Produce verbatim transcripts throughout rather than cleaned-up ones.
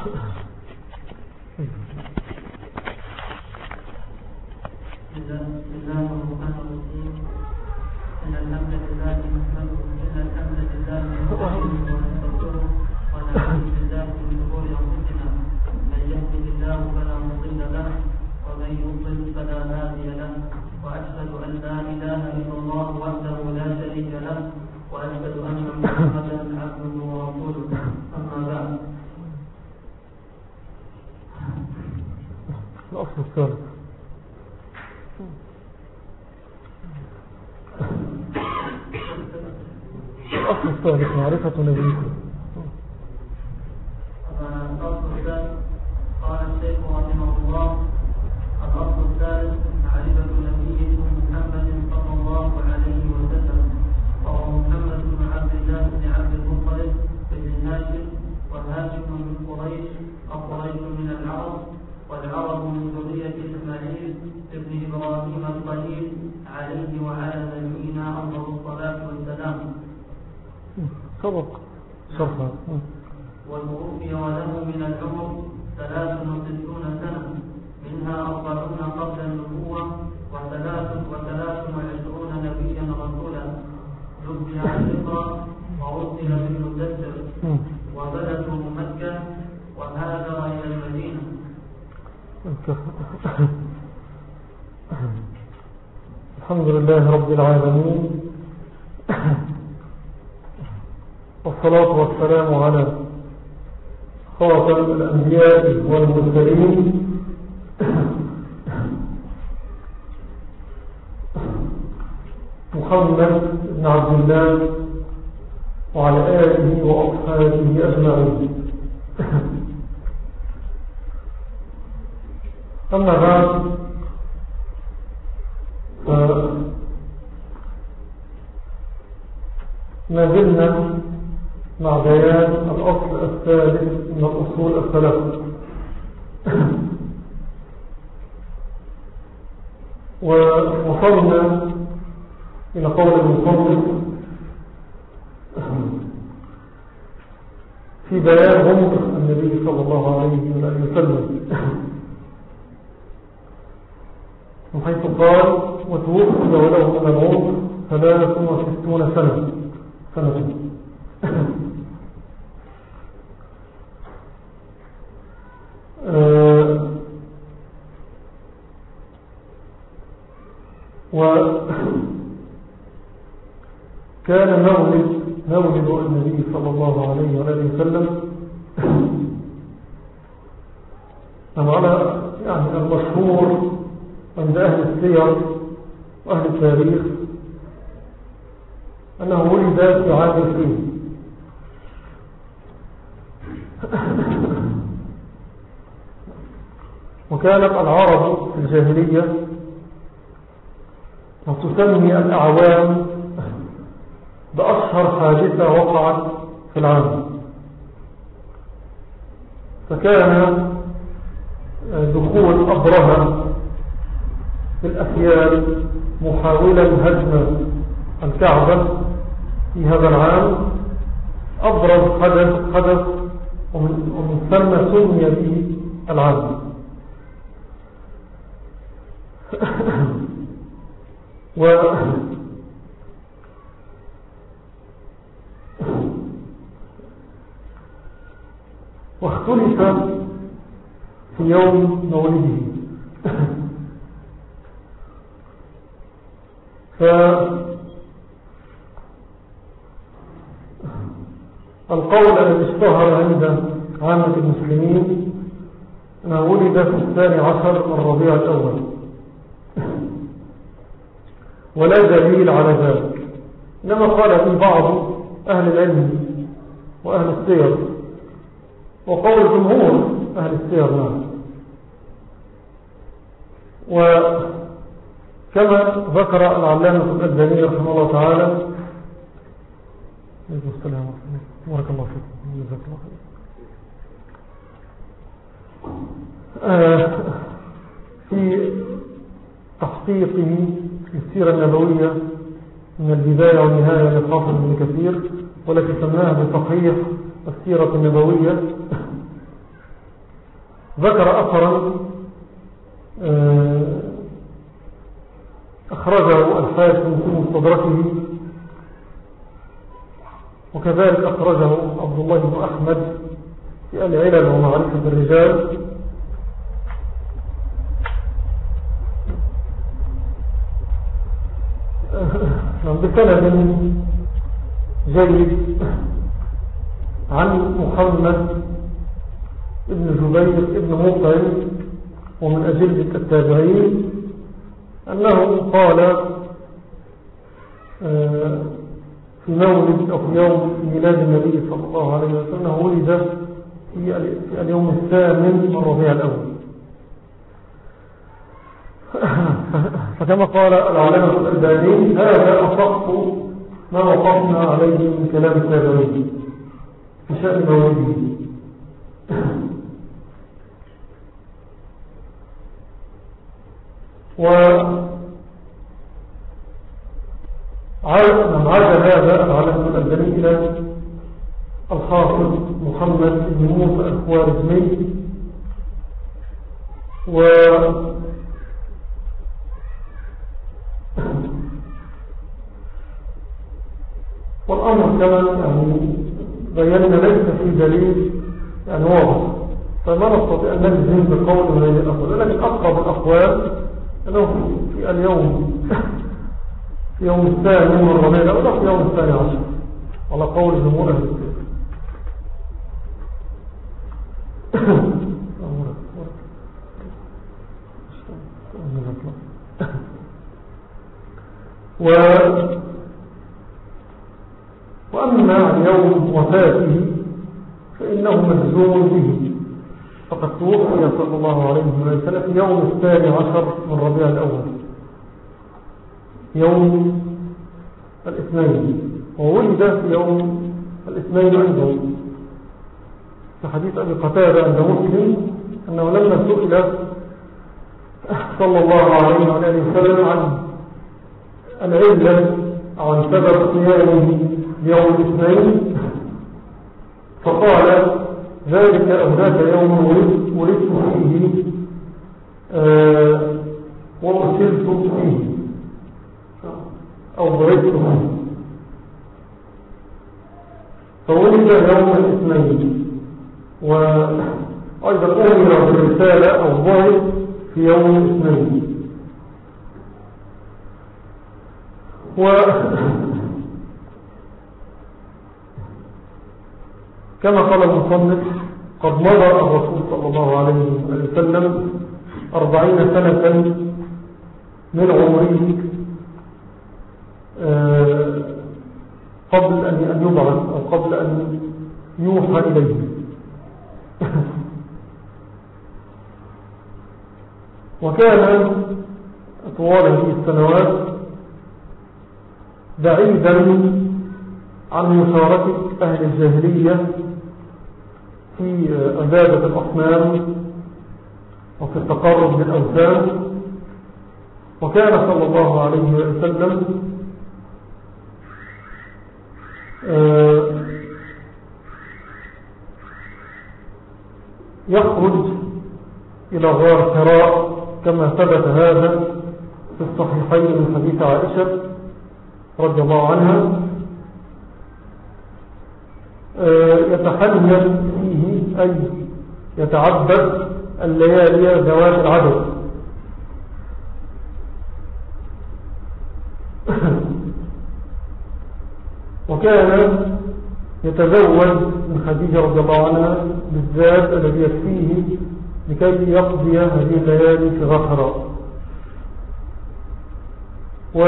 الأصل الثالث الأصل الثالث معرفة نبيكم. الأصل الثالث قال الشيخ رحمه الله: الأصل الثالث معرفة نبيكم محمد صلى الله عليه وسلم، وهو محمد بن عبد الله بن عبد المطلب بن هاشم، وهاشم من قريش وقريش من العرب، والعرب من ذرية إسماعيل ابن إبراهيم الخليل عليه وعلى نبينا أفضل الصلاة والسلام. سبق شرحا. والموفي وله من العمر ثلاث وستون سنة، منها أربعون قبل النبوة وثلاث وثلاث وعشرون نبيا رسولا، نبي عن الإقرأ وأرسل بالمدثر، وبلده مكة وهاجر إلى المدينة. الحمد لله رب العالمين، والصلاة والسلام على خاتم الأنبياء والمرسلين محمد بن عبد الله وعلى آله وأصحابه أجمعين. أما بعد، ما زلنا مع بيان الأصل الثالث من الأصول الثلاثة، ووصلنا إلى قول المصنف في بيان عمر النبي صلى الله عليه وسلم، من حيث قال: وتوفي وله من العمر ثلاث وستون سنة سنة آه وكان مولد مولد النبي صلى الله عليه وسلم على يعني المشهور عند أهل السير وأهل التاريخ أنه ولد في عام الفيل، وكانت العرب في الجاهلية وتسمي الأعوام بأشهر حادثة وقعت في العام، فكان دخول أبرهة في الأفيال محاولا هدم الكعبة في هذا العام أبرز حدث حدث ومن ثم سمي به العام. و واختلف في يوم مولده، فالقول الذي اشتهر عند عامة المسلمين أنه ولد في الثاني عشر من ربيع الأول، ولا دليل على ذلك، إنما قال في بعض أهل العلم وأهل السير، وقول جمهور أهل السير نعم. وكما ذكر العلامة الألباني رحمه الله تعالى، السلام بارك الله فيكم جزاك الله خير، في تحقيقه السيرة النبوية من البداية والنهاية للحافظ ابن كثير، والتي سماها بتصحيح السيرة النبوية، ذكر أثرا أخرجه الحاكم في مستدركه، وكذلك أخرجه عبد الله بن أحمد في العلل ومعرفة الرجال، بسند جيد عن محمد ابن جبير ابن مطعم ومن أجلة التابعين أنه قال في مولد أو في يوم ميلاد النبي صلى الله عليه وسلم ولد في اليوم الثامن من ربيع الأول. فكما قال العلامة الألباني هذا أصح ما وقفنا عليه من كلام التابعين في شأن مولده. وعاد هذا العلامة الألباني إلى الحافظ محمد بن موسى الخوارزمي، و والأمر كما يعني بيّننا ليس في دليل يعني واضح، فما نستطيع أن نجزم بقول من الأقوال، لكن أقرب الأقوال أنه في اليوم في يوم الثاني من رمضان أو في يوم الثاني عشر على قول جمهور أهل السنة. و وأما عن يوم وفاته فإنه مجزوم به، فقد توفي صلى الله عليه وسلم في يوم الثاني عشر من ربيع الأول يوم الاثنين، وولد في يوم الاثنين عنده في حديث أبي قتادة عند مسلم أنه لما سئل صلى الله عليه وسلم عن العلة أو عن سبب صيامه يوم الاثنين فقال ذلك أو ذاك يوم ولدت فيه آه وأرسلت فيه أو ضربت فيه، فولد يوم الاثنين، وأيضا أمر بالرسالة أو ضرب في يوم الاثنين. و كما قال المصنف قد مضى الرسول صلى الله عليه وسلم أربعين سنة من عمره قبل أن يبعث أو قبل أن يوحى إليه. وكان طوال هذه السنوات بعيدا عن مشاركة أهل الجاهلية في عبادة الأصنام وفي التقرب بالأوثان، وكان صلى الله عليه وسلم يخرج إلى غار حراء كما ثبت هذا في الصحيحين من حديث عائشة رضي الله عنها، يتحلل فيه أي يتعبد الليالي ذوات العدد. وكان يتزوج من خديجة رضي الله عنها بالذات الذي يكفيه لكي يقضي هذه الليالي في غار حراء. و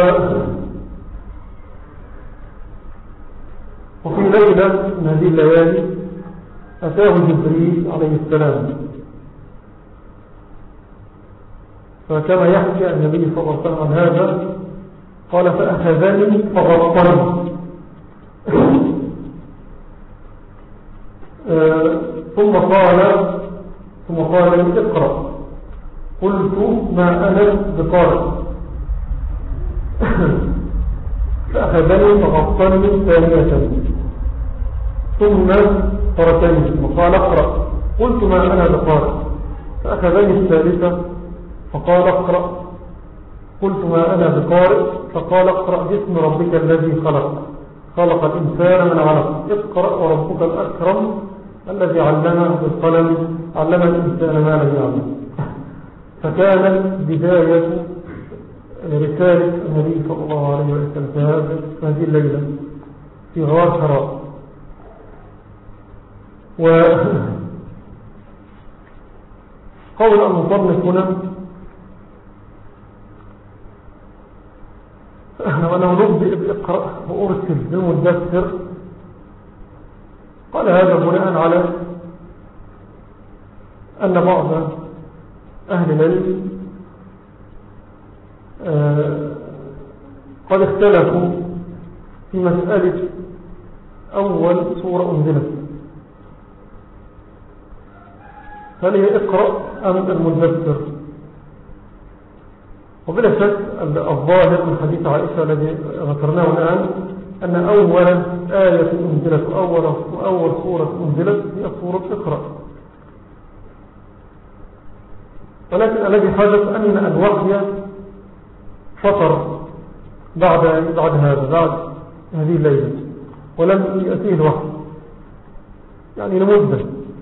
وفي ليلة من هذه الليالي أتاه جبريل عليه السلام، فكما يحكي النبي صلى الله عليه وسلم عن هذا قال فأخذني فغطني ثم قال ثم قال لي اقرأ، قلت ما أنا بقارئ فأخذني فغطني ثانية ثم تركني وقال اقرأ، قلت ما أنا بقارئ فأخذني الثالثة فقال اقرأ. قلت ما أنا بقارئ. فقال اقرأ باسم ربك الذي خلق خلق الإنسان من علق اقرأ وربك الأكرم الذي علمه بالقلم علم الإنسان ما لم يعلم. فكانت بداية رسالة النبي صلى الله عليه وسلم في هذه الليلة في غار حراء. وقول المصنف هنا وأنا نبدأ بإقرأ وأرسل بمدثر، قال هذا بناء على أن بعض أهل العلم قد اختلفوا في مسألة أول سورة أنزلت، هل هي اقرأ أم المدثر؟ وبلا شك الظاهر من حديث عائشة الذي ذكرناه الآن أن أول آية أنزلت وأول, وأول سورة أنزلت هي سورة اقرأ. ولكن الذي حدث أن الوحي فطر بعد بعد هذا بعد هذه الليلة ولم يأتيه الوحي يعني لمدة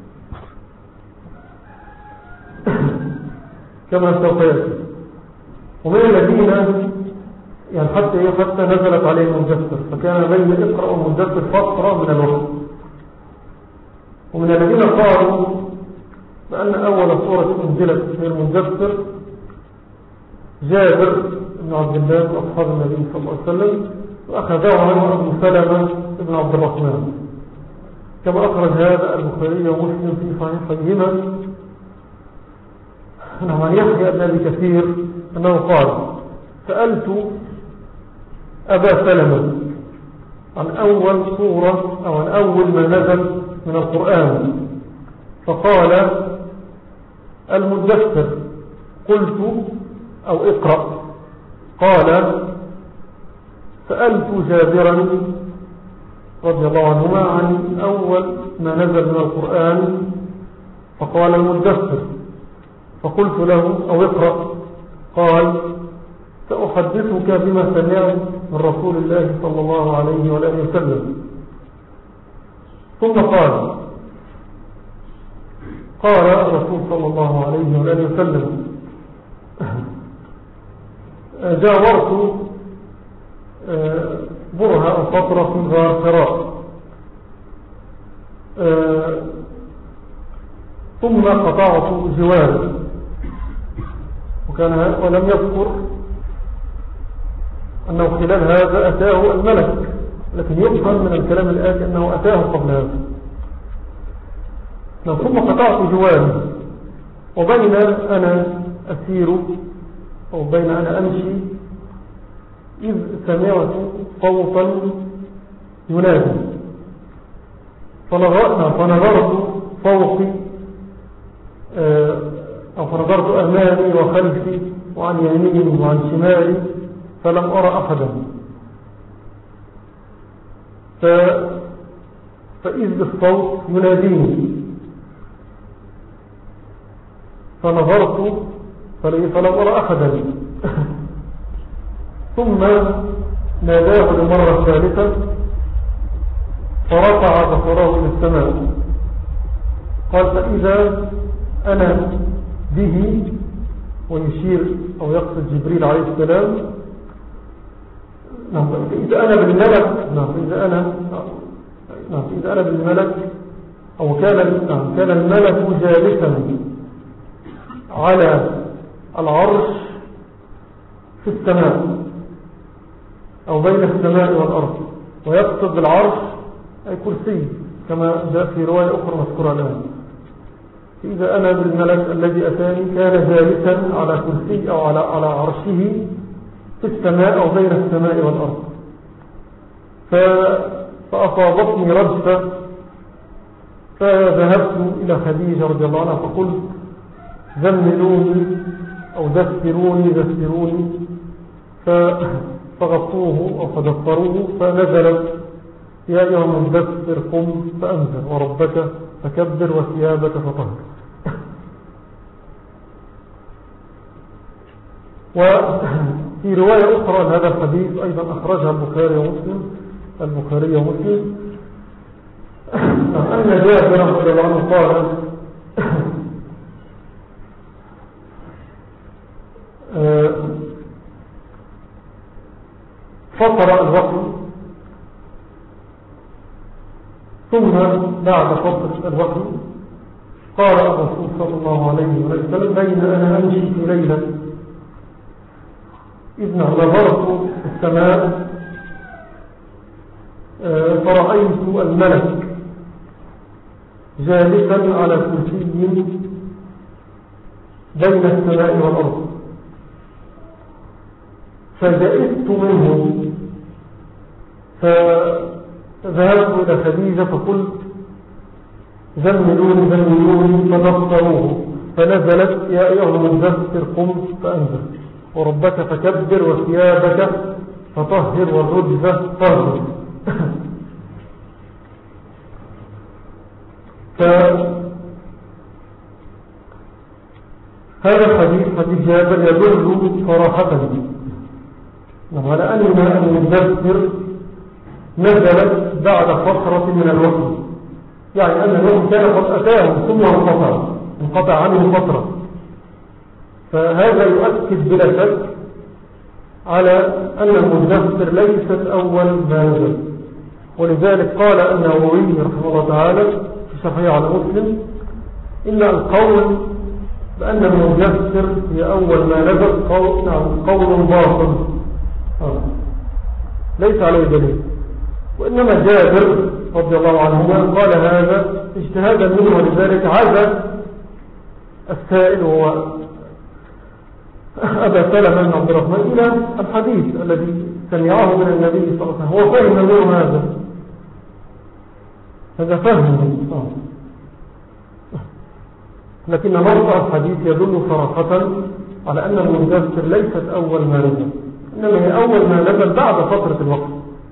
كما سوف يأتي. ومن الذين يعني حتى حتى نزلت عليه المدثر، فكان بين اقرأ والمدثر فترة من الوحي. ومن الذين قالوا بأن أول سورة أنزلت في المدثر جابر بن عبد الله وأصحاب النبي صلى الله عليه وسلم، وأخذه عنه أبو سلمة بن عبد الرحمن كما أخرج هذا البخاري ومسلم في صحيحيهما عن يحيى بن أبي كثير أنه قال سألت أبا سلمة عن أول سورة أو عن أول ما نزل من القرآن فقال المدثر. قلت أو اقرأ. قال سألت جابرا رضي الله عنهما عن أول ما نزل من القرآن فقال المدثر. فقلت له أو اقرأ. قال سأحدثك بما سمعت من رسول الله صلى الله عليه وآله وسلم. ثم قال قال الرسول صلى الله عليه وآله وسلم جاورت برهة أو فترة في غار حراء ثم قطعت جواري وكان ولم يذكر أنه خلال هذا أتاه الملك، لكن يفهم من الكلام الآتي أنه أتاه قبل هذا. ثم قطعت جواري وبين أنا أسير أو بين أنا أمشي إذ سمعت صوتا ينادي فنظرت فوقي أو فنظرت أمامي وخلفي وعن يميني وعن شمالي فلم أرى أحدا. ف... فإذ الصوت يناديني فنظرت فلم أرى أحدا ثم ناداه للمرة الثالثة فرفع بصره إلى السماء. قال فإذا أنا به ويشير أو يقصد جبريل عليه السلام. نعم إذا أنا بالملك نعم إذا أنا نعم إذا أنا بالملك أو كان نعم كان الملك جالسا على العرش في السماء أو بين السماء والأرض، ويقصد بالعرش أي كرسي كما جاء في رواية أخرى مذكورة الآن. إذا أنا بالملك الذي أتاني كان جالسا على كرسي أو على على عرشه في السماء أو بين السماء والأرض. فأصابتني رجفة فذهبت إلى خديجة رضي الله عنها فقلت زملوني أو دثروني دثروني فغطوه أو فدثروه فنزلت يا أيها المدثر قم فأنزل وربك فكبر وثيابك فطهر. وفي رواية أخرى لهذا الحديث أيضا أخرجها البخاري ومسلم البخاري ومسلم أن جابر رضي الله عنه قال فطر الوحي ثم بعد فطر الوحي قال الرسول صلى الله عليه وسلم بين أنا أمشي في ليلة إذ نظرت في السماء فرأيت الملك جالسا على كرسي بين السماء والأرض فجئت منه فذهبت إلى خديجة فقلت زملوني زملوني فنصروه فنزلت يا أيها المدثر قم فأنزل وربك فكبر وثيابك فطهر والرجز طهر هذا الحديث حديث جابر يدل صراحة على أن المدثر نزلت بعد فترة من الوحي، يعني أن الوحي كان قد أتاهم ثم انقطع انقطع عنه فترة، فهذا يؤكد بلا شك على أن المدثر ليست أول ما نزل. ولذلك قال النووي رحمه الله تعالى في شرحه على مسلم إن القول بأن المدثر هي أول ما نزل قول, قول باطل ليس عليه دليل، وإنما جابر رضي الله عنه قال هذا اجتهادا منه، ولذلك عاد السائل هو أبا سلمة بن عبد الرحمن إلى الحديث الذي سمعه من النبي صلى الله عليه وسلم، هو فهم منه هذا هذا فهم، لكن موضع الحديث يدل صراحة على أن المدثر ليست أول ما نزل، إنما هي أول ما نزل بعد فترة الوقت.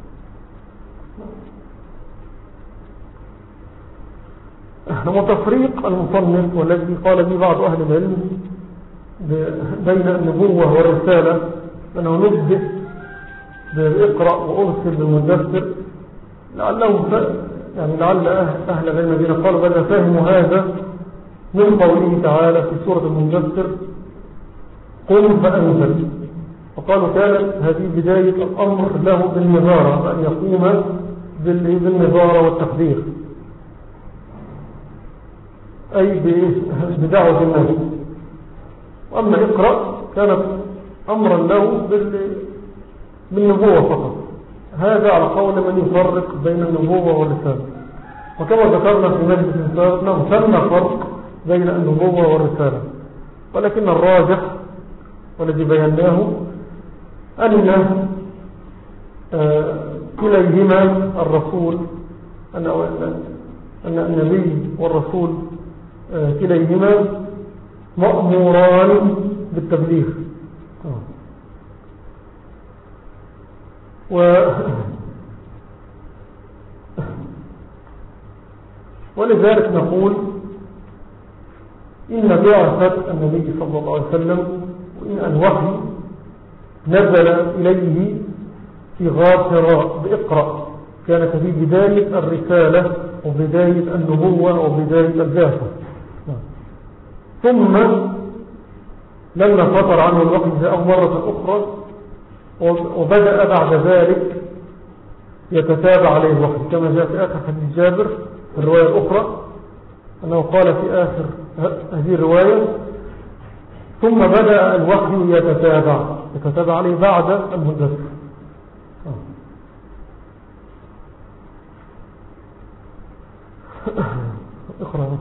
وتفريق المصنف والذي قال به بعض أهل العلم بين النبوة والرسالة، أنه نبدأ بإقرأ وأرسل بالمدثر، لعله يعني لعل أهل العلم قالوا بل فهموا هذا من قوله تعالى في سورة المدثر قم فأنزل، وقالوا كانت هذه بداية الأمر له بالنظارة، أن يقوم بالنظارة والتحذير، أي بدعوة الناس. وأما اقرأ كانت أمرا له بالنبوة فقط، هذا على قول من يفرق بين النبوة والرسالة. وكما ذكرنا في مجلس السابق أنه ثم فرق بين النبوة والرسالة، ولكن الراجح والذي بيناه أن كليهما الرسول أن أن النبي والرسول كليهما مأموران بالتبليغ، و ولذلك نقول إن بعثة النبي صلى الله عليه وسلم وإن الوحي نزل إليه في غار حراء بإقرأ، كانت في بداية الرسالة وبداية النبوة وبداية البعثة، ثم لما فتر عنه الوحي جاء مرة أخرى وبدأ بعد ذلك يتتابع عليه الوحي، كما جاء في آخر حديث جابر في الرواية الأخرى أنه قال في آخر هذه الرواية ثم بدأ الوحي يتتابع يتتابع عليه بعد المدثر. اقرأ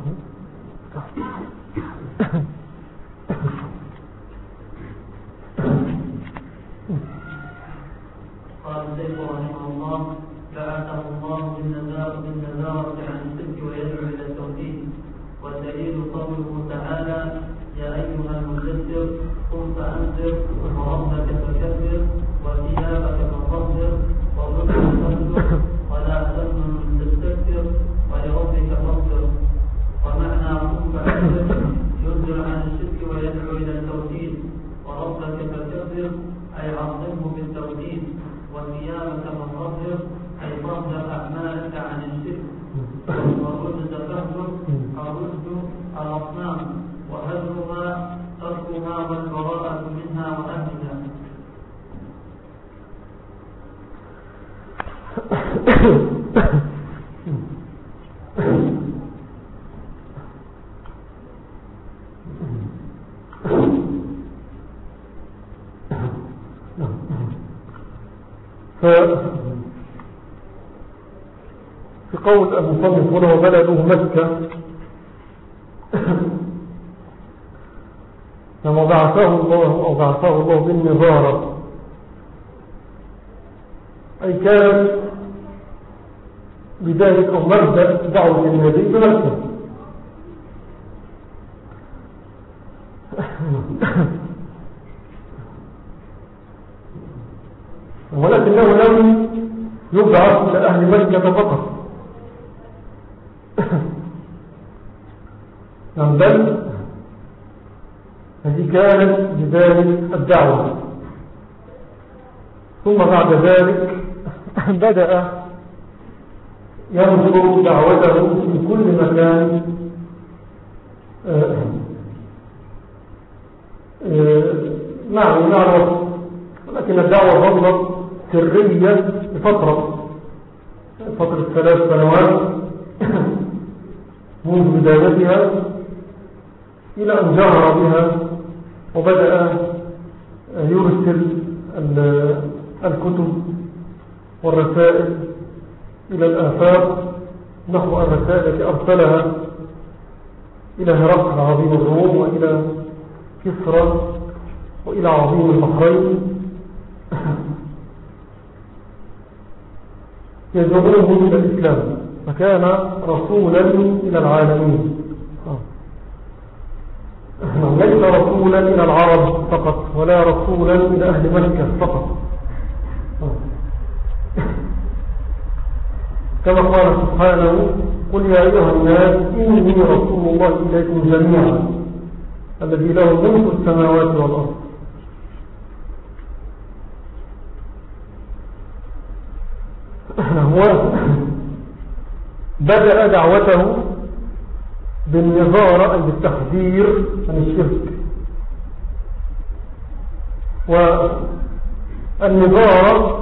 قال الشيخ رحمه الله بعثه الله بالنذارة عن الشرك ويدعو إلى التوحيد، والدليل قوله تعالى يا أيها المدثر قم فأنذر وربك فكبر وثيابك فطهر والرجل فاهجر ولا تمنن تستكثر ولربك فاصبر. ومعنى قم فأنذر ينذر عن الشرك ويدعو إلى التوحيد، وربك ربك فكبر أي عظمه بالتوحيد، وثيابك فطهر أي طهر أعمالك عن الشرك، والرشد فهجر الرشد الأصنام، وهجرها تركها والبراءة منها وأهلها. في قول المصنف هنا وبلده مكة لما بعثه الله أو بعثه الله بالنظارة، أي كان بداية أو مبدأ دعوة النبي بمكة. ولكنه لم يبعث إلى أهل مكة فقط، بل هذه كانت بداية الدعوة. ثم بعد ذلك بدأ ينظر دعوته في كل مكان نعم نعرف، ولكن الدعوة ظلت سرية لفترة فترة ثلاث سنوات منذ بدايتها إلى أن جهر بها وبدأ يرسل الكتب والرسائل إلى الآفاق نحو الرسائل التي أرسلها إلى هرقل عظيم الروم وإلى كسرى وإلى عظيم البحرين يدعوهم إلى الإسلام، فكان رسولا إلى العالمين، ليس رسولا إلى العرب فقط ولا رسولا إلى أهل مكة فقط، كما قال سبحانه قل يا أيها الناس إني رسول الله إليكم جميعا الذي له ملك السماوات والأرض. هو بدأ دعوته بالنظارة أي بالتحذير عن الشرك، والنظارة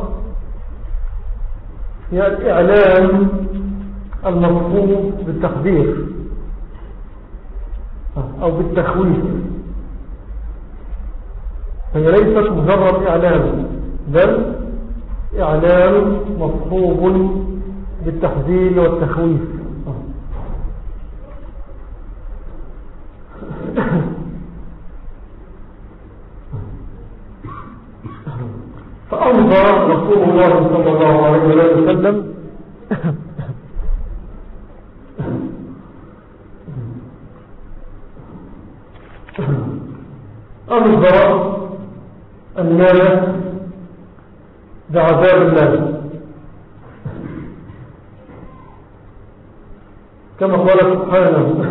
هي الإعلام المفهوم بالتحذير أو بالتخويف، هي ليست مجرد إعلام بل إعلام مصحوب بالتحذير والتخويف. فأنظر رسول الله صلى الله عليه وسلم أنظر الناس بعذاب الله كما قال سبحانه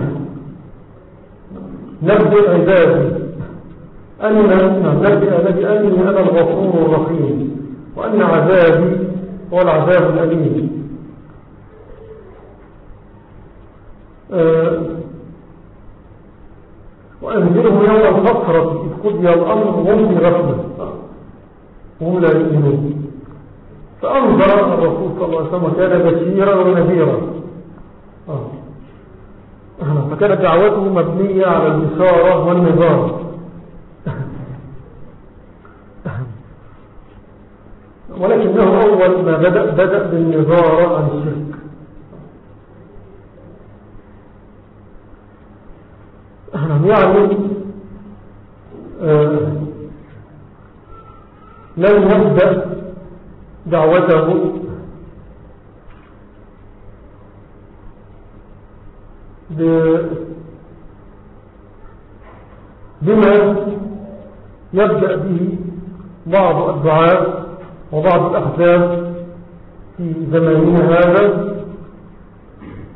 نبدأ عبادي أن نبدأ بأني أنا الغفور الرحيم وأن عذابي هو العذاب الأليم. أه وأنذرهم يوم الحسرة إذ قضي الأمر وهم في غفلة وهم لا يؤمنون. فأنذر الرسول صلى الله عليه وسلم كان بشيرا ونذيرا، آه. فكانت دعوته مبنية على البشارة والنذار، ولكنه أول ما بدأ بدأ بالنذارة عن الشرك. يعني آه لم يبدأ دعوته بما يبدأ به بعض الدعاء وبعض الأحزاب في زماننا هذا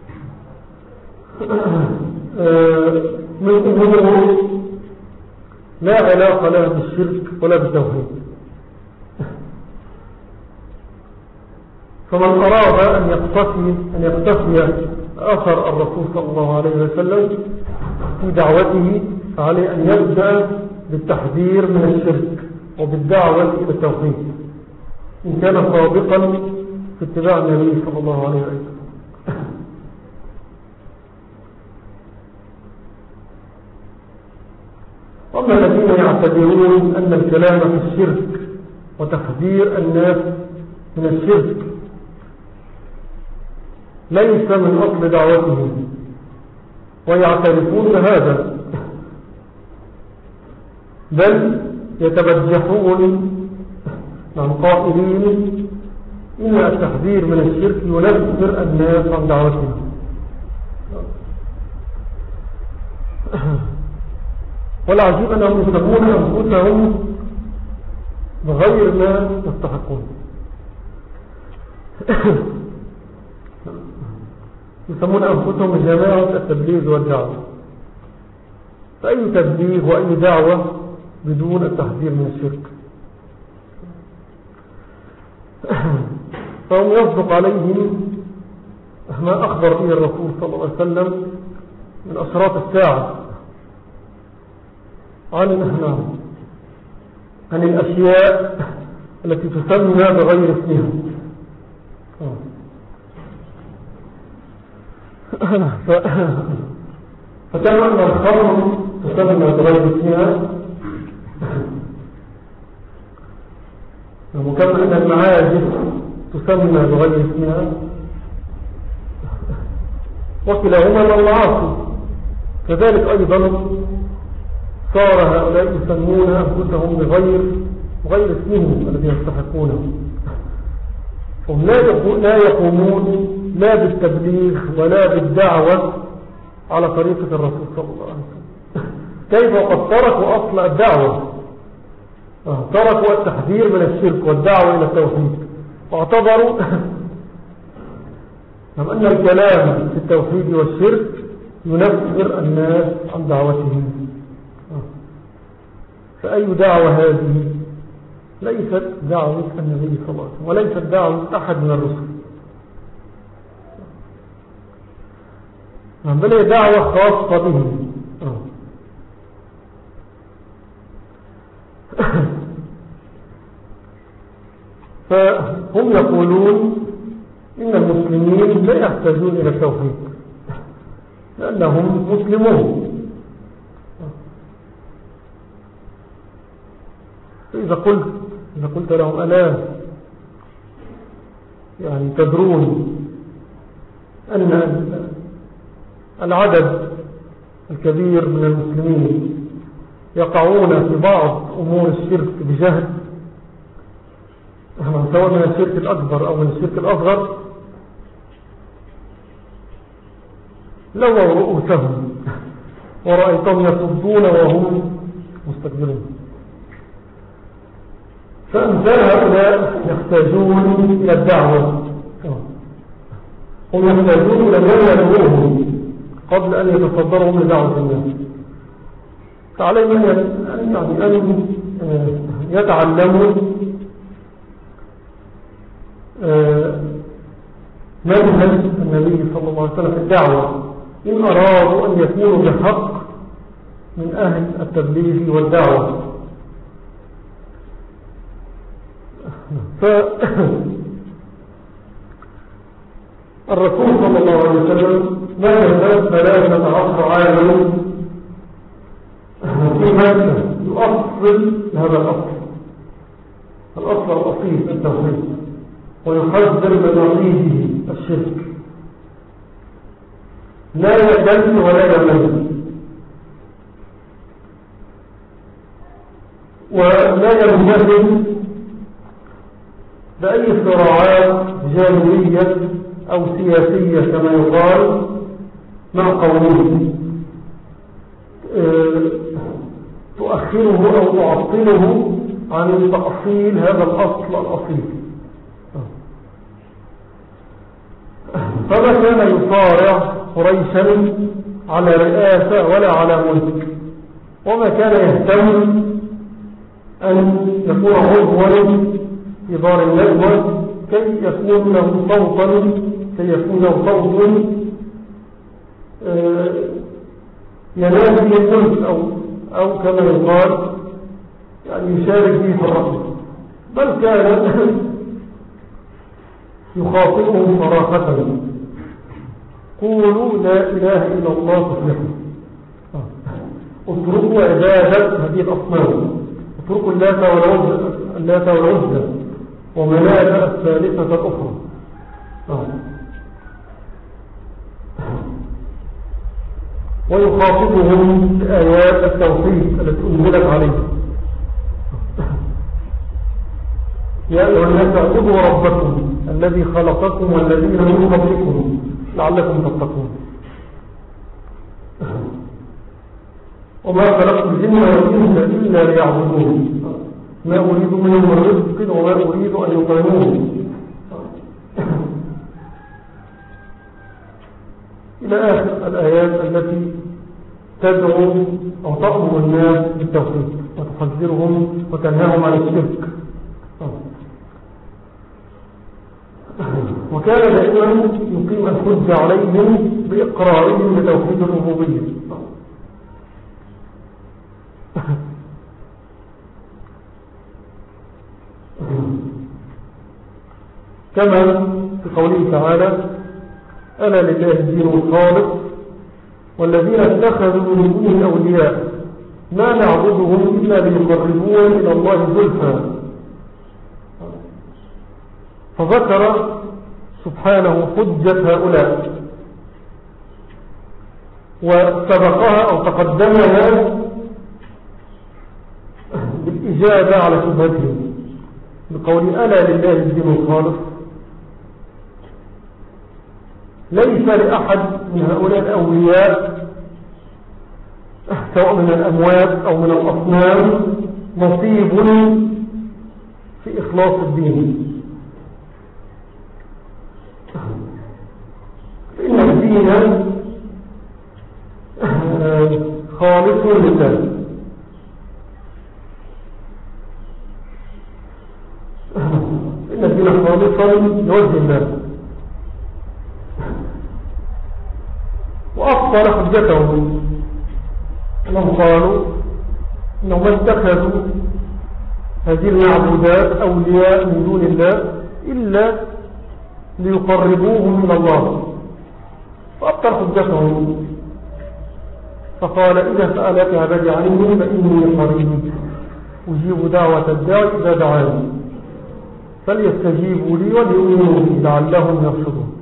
من أمور لا علاقة لها بالشرك ولا بالتوحيد. فمن أراد أن يقتفي أن يقتفي أثر الرسول صلى الله عليه وسلم في دعوته فعليه أن يبدأ بالتحذير من الشرك وبالدعوة إلى التوحيد إن كان صادقا في اتباع النبي صلى الله عليه وسلم. أما الذين يعتبرون أن الكلام في الشرك وتحذير الناس من الشرك ليس من أصل دعوتهم ويعترفون بهذا، بل يتبجحون عن قائلين إن التحذير من الشرك ينفر الناس عن دعوتهم. والعجيب أنهم يسمون أنفسهم بغير ما يستحقون. يسمون أنفسهم بجماعة التبليغ والدعوة. فأي تبليغ وأي دعوة بدون التحذير من الشرك؟ فهم يصدق عليهم ما أخبر به الرسول صلى الله عليه وسلم من أشراط الساعة عن عن الأشياء التي تسمى بغير اسمها. فكما أن الخمر تسمى بغير اسمها، وكما أن المعازف تسمى بغير اسمها، وكلاهما من المعاصي، كذلك أيضا صار هؤلاء يسمون أنفسهم بغير غير اسمهم الذي يستحقونه. هم لا يقومون لا بالتبليغ ولا بالدعوة على طريقة الرسول صلى الله عليه وسلم. كيف قد تركوا أصل الدعوة، تركوا التحذير من الشرك والدعوة إلى التوحيد، واعتبروا أن الكلام في التوحيد والشرك ينفر الناس عن دعوتهم. فأي دعوة هذه؟ ليست دعوة النبي صلى الله عليه وسلم وليست دعوة أحد من الرسل، بل هي دعوة خاصة به. فهم يقولون إن المسلمين لا يحتاجون إلى التوحيد لأنهم مسلمون. فإذا قلت إذا قلت لهم ألا يعني تدرون أن العدد الكبير من المسلمين يقعون في بعض أمور الشرك بجهل، سواء من الشرك الأكبر أو من الشرك الأصغر، لووا رؤوسهم ورأيتهم يصدون وهم مستكبرون. فأمثال هؤلاء يحتاجون إلى الدعوة، هم يحتاجون إلى من يدعوهم قبل أن يتصدرهم لدعوة الناس. فعليهم أن يتعلموا منهج النبي صلى الله عليه وسلم في الدعوة إن أرادوا أن يكونوا بحق من أهل التبليغ والدعوة. فالرسول صلى الله عليه وسلم مكث ثلاثة عشر عاما في مكة يؤصل هذا الأصل الأصل الأصيل التوحيد، ويحذر من نقيضه الشرك، لا يكل ولا يمل، ولا ينبذل بأي صراعات جانبية أو سياسية كما يقال مع قومه تؤخره أو تعطله عن تأصيل هذا الأصل الأصيل. فما كان يصارع قريشا على رئاسة ولا على ملك، وما كان يهتم أن يكون عضوا في دار الندوة كي يكون له صوتا كي يكون له صوت ينال به الناس أو, أو كما يقال يعني يشارك به في الرحمة، بل كان يخاطبهم صراحة: قولوا لا إله إلا الله تفلحوا، اتركوا عبادة هذه الأصنام، اتركوا اللات والعزى ومناة الثالثة الأخرى. ويخاطبهم بآيات التوحيد التي أنزلت عليه: يا أيها الناس اعبدوا ربكم الذي خلقكم والذين من قبلكم لعلكم تتقون. وما خلقت الجن والإنس إلا ليعبدون ما أريد منهم من رزق وما أريد أن يطعمون، إلى آخر الآيات التي تدعو أو تأمر الناس بالتوحيد وتحذرهم وتنهاهم عن الشرك. وكان دائما يقيم الحجة عليهم بإقرارهم بتوحيد الربوبية. كما في قوله تعالى: ألا لله الدين الخالص والذين اتخذوا من دونه أولياء ما نعبدهم إلا ليقربونا إلى الله زلفى. فذكر سبحانه حجة هؤلاء وسبقها أو تقدمها بالإجابة على شبهتهم بقول: ألا لله الدين الخالص. ليس لأحد من هؤلاء الأولياء سواء من الأموات أو من الأصنام نصيب في إخلاص الدين، فإن الدين خالص لله. فإن الدين خالصا لوجه الله. وأفضل حجتهم أنهم قالوا إنهم اتخذوا هذه المعبودات أولياء من دون الله إلا ليقربوهم من الله. فأبطل حجتهم فقال: إذا سألك عبادي عني فإني قريب أجيب دعوة الداعي إذا دعاني فليستجيبوا لي وليؤمنوا بي لعلهم يرشدون.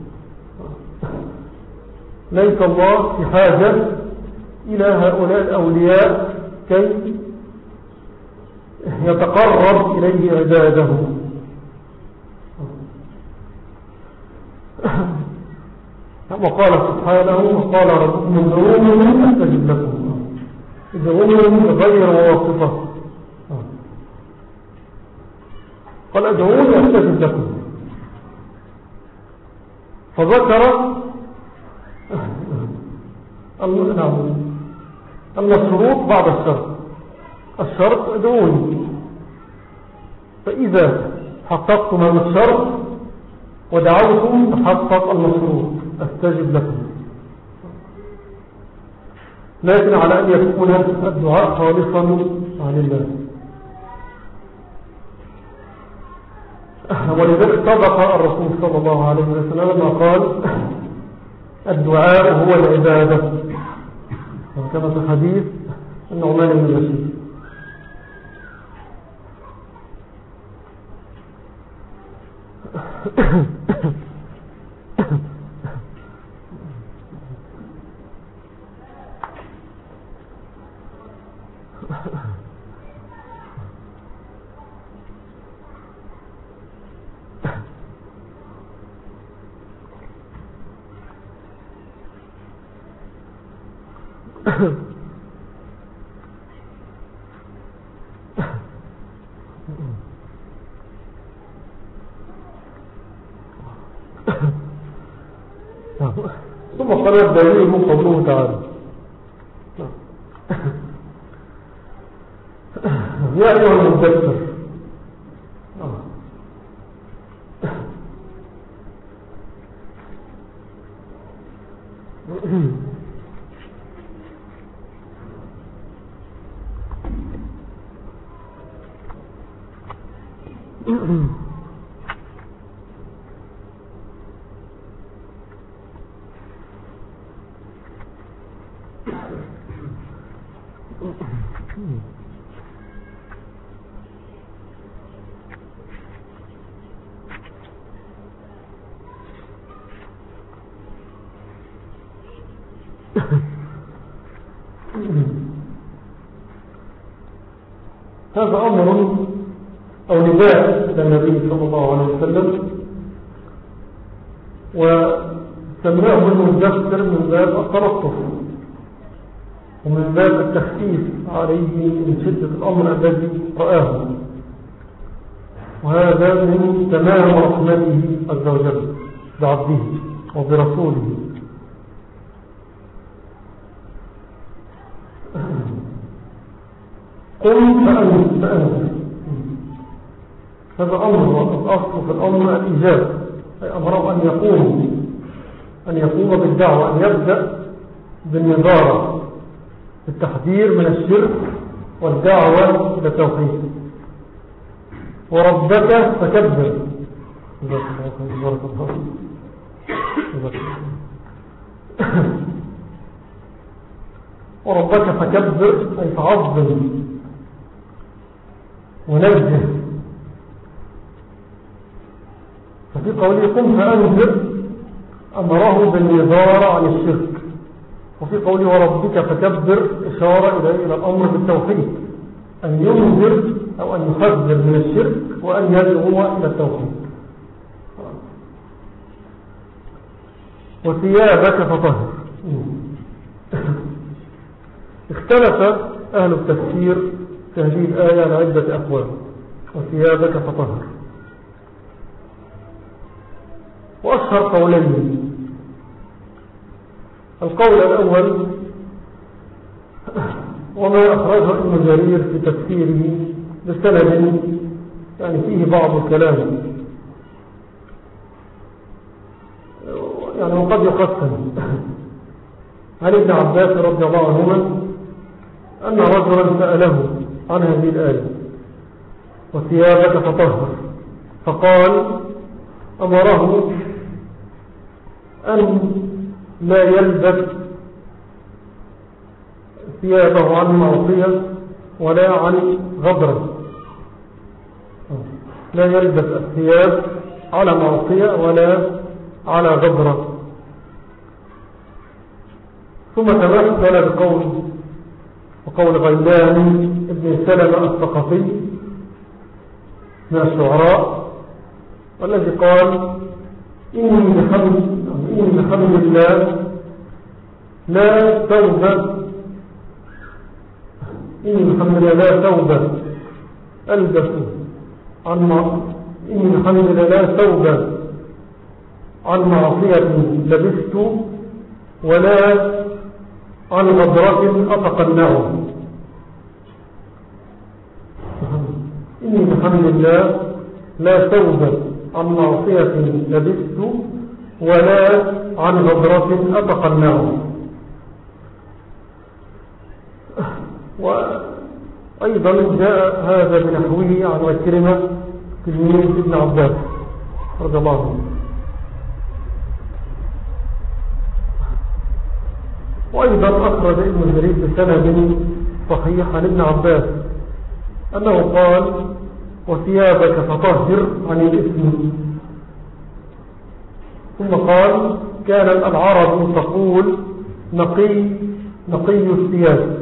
ليس الله في حاجة إلى هؤلاء الأولياء كي يتقرب إليه عباده. وقال سبحانه: وقال ربكم ادعوني أستجب لكم، ادعوني غير واسطة. قال: ادعوني أستجب لكم. فذكر المشروط بعد الشرط. الشرط: ادعوني. فإذا حققتم هذا الشرط ودعوتم تحقق المشروط: أستجب لكم. لكن على أن يكون الدعاء خالصا عن الله. ولذلك صدق الرسول صلى الله عليه وسلم لما قال: الدعاء هو العبادة، وكما في حديث النعمان بن بشير. ثم قال: الدليل من قوله تعالى: يا أيها المدثر. هذا أمر أو نداء للنبي صلى الله عليه وسلم، وسماه المدثر من باب التلطف ومن باب التخفيف عليه من شدة الأمر الذي رآه، وهذا من تمام رحمته عز وجل بعبده وبرسوله. قم فأنت فأنت هذا أمر، الأصل في الأمر الإيجاب، أي أمره أن يقوم أن يقوم بالدعوة، أن يبدأ بالنظارة، التحذير من الشرك والدعوة إلى التوحيد. وربك فكبر. وربك فكبر أي تعظم ونزه. ففي قوله قم فأنذر أمره بالنظارة عن الشرك، وفي قوله وربك فكبر إشارة إلى الأمر بالتوحيد، أن ينذر أو أن يحذر من الشرك وأن يدعو إلى التوحيد. وثيابك فطهر. اختلف أهل التفسير في هذه الآية على عدة أقوال. وثيابك فطهر، وأشهر قولين. القول الأول وما أخرجه ابن جرير في تفسيره بسند يعني فيه بعض الكلام، يعني وقد يقسم، عن ابن عباس رضي الله عنهما أن رجلا سأله عن هذه الآية وثيابك فطهر، فقال أمره أن لا يلبس ثيابه عن معصية ولا عن غضرة، لا يلبس الثياب على معصية ولا على غضرة. ثم تمثل بقول وقول غيلان ابن سلمة الثقفي من الشعراء، والذي قال إني بحمد إني بحمد الله لا توبة إني بحمد الله لا توبة ألبس عن إني بحمد الله لا توبة عن معصية لبست ولا عن غضرة أتقنعه. إني بحمد الله لا توبة عن معصية لبست ولا عن غضرة أتقنعه. وأيضا جاء هذا بنحوه عن عكرمة تلميذ ابن عباس رضي الله عنه. وأيضا أخرج ابن جرير بسند صحيح عن ابن عباس أنه قال وثيابك فطهر عن الإثم. ثم قال كان العرب تقول نقي نقي الثياب،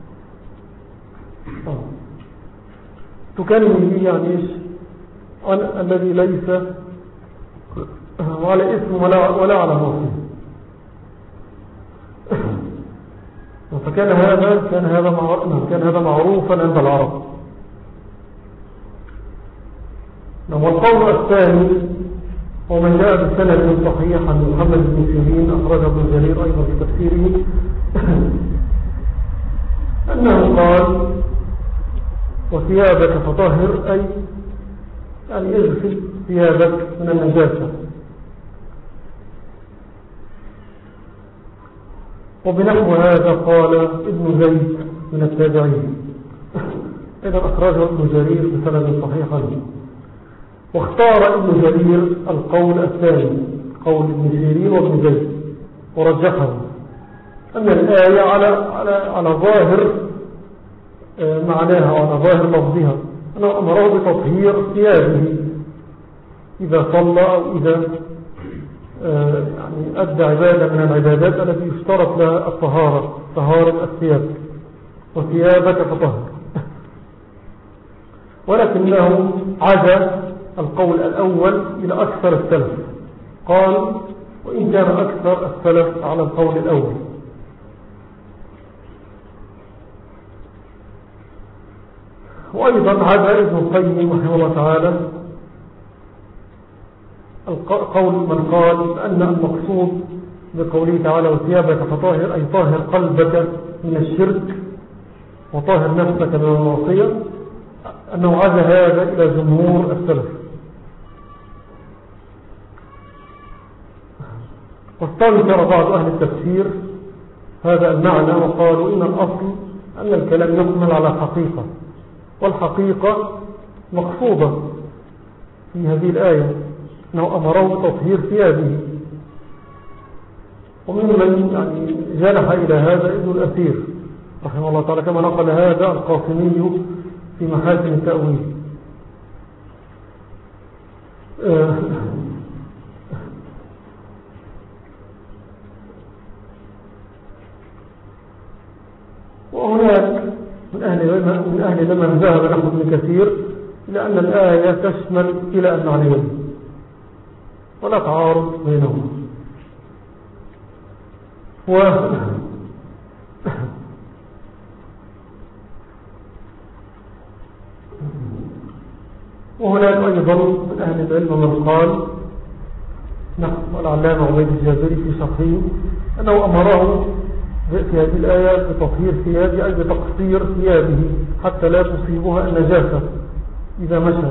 تكلم به يعني إيش؟ عن الذي ليس على إثم ولا, ولا على معصية. فكان هذا كان هذا كان هذا معروفا عند العرب. والقول الثاني ومن جاء بسند صحيح عن محمد بن سيرين أخرجه ابن جرير أيضا في تفسيره أنه قال وثيابك فطهر أي يعني اغسل ثيابك من النجاسة. وبنحو هذا قال ابن زيد من التابعين، إذا أخرجه ابن جرير بسند صحيح عنه. واختار ابن جرير القول الثاني، قول ابن سيرين وابن زيد، ورجحه أن الآية على, على, على ظاهر معناها وعلى ظاهر لفظها، أنه أمره بتطهير ثيابه إذا صلى أو إذا يعني أدى عبادة من العبادات التي يشترط لها الطهارة، طهارة الثياب، وثيابك فطهر. ولكنه عزى القول الأول إلى أكثر السلف، قال وإن كان أكثر السلف على القول الأول. وأيضا عزى ابن القيم رحمه الله تعالى قول من قال أن المقصود بقوله تعالى وثيابك فطاهر أي طاهر قلبك من الشرك وطاهر نفسك من المعصية، أنه عزى هذا إلى جمهور السلف. واستنكر بعض أهل التفسير هذا المعنى وقالوا إن الأصل أن الكلام يحمل على حقيقة، والحقيقة مقصودة في هذه الآية، أنه أمره بتطهير ثيابه. وممن يعني جنح إلى هذا ابن الأثير رحمه الله تعالى، كما نقل هذا القاسمي في محاسن التأويل. وهناك من أهل من أهل لمن ذهب نحو ابن كثير إلى أن الآية تشمل إلى المعنيين ولا تعارض بينهما. و وهناك أيضا من أهل العلم من قال نحو العلامة عبيد الجابري في شرحه أنه أمره في هذه الآية بتطهير ثيابه أي بتقصير ثيابه حتى لا تصيبها النجاسة إذا مشى.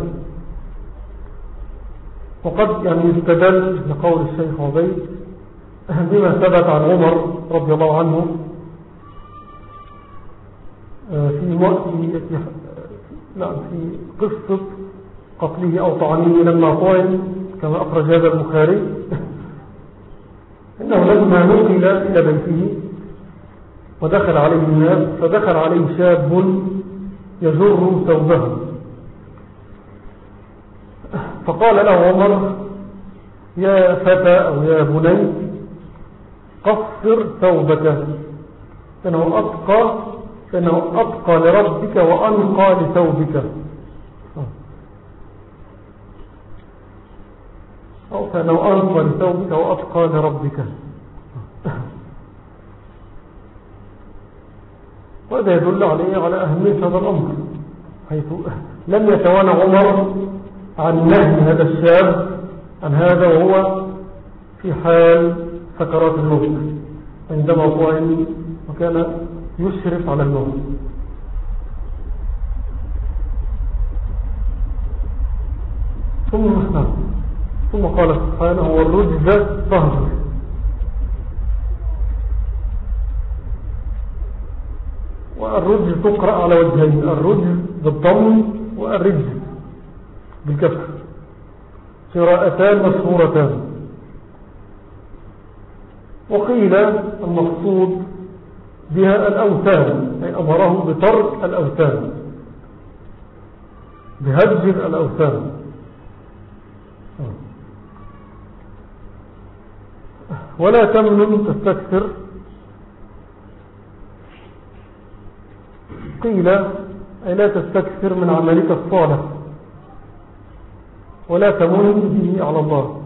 وقد يعني يستدل لقول الشيخ عبيد بما ثبت عن عمر رضي الله عنه في في لا في قصة قتله أو طعنه لما طعن كما أخرج هذا البخاري، إنه لما نقل إلى بيته ودخل عليه الناس فدخل عليه شاب يجر ثوبه، فقال له عمر يا فتى أو يا بني قصر ثوبك فإنه أتقى, فإنه أتقى لربك وأنقى لثوبك، أو فإنه أنقى لثوبك وأتقى لربك. وهذا يدل عليه على أهمية هذا الأمر، حيث لم يتوانى عمر عن نهي هذا الشاب عن هذا وهو في حال سكرات الموت عندما طعن وكان يشرف على الموت. ثم ثم قال سبحانه والرجز طهر. والرجز تقرأ على وجهين، الرجز بالضم والرجز بالكسر، قراءتان مشهورتان. وقيل المقصود بها الأوثان، أي أمره بترك الأوثان، بهجر الأوثان. ولا تمنن تستكثر، قيل أي لا تستكثر من عملك الصالح ولا تمن به على الله.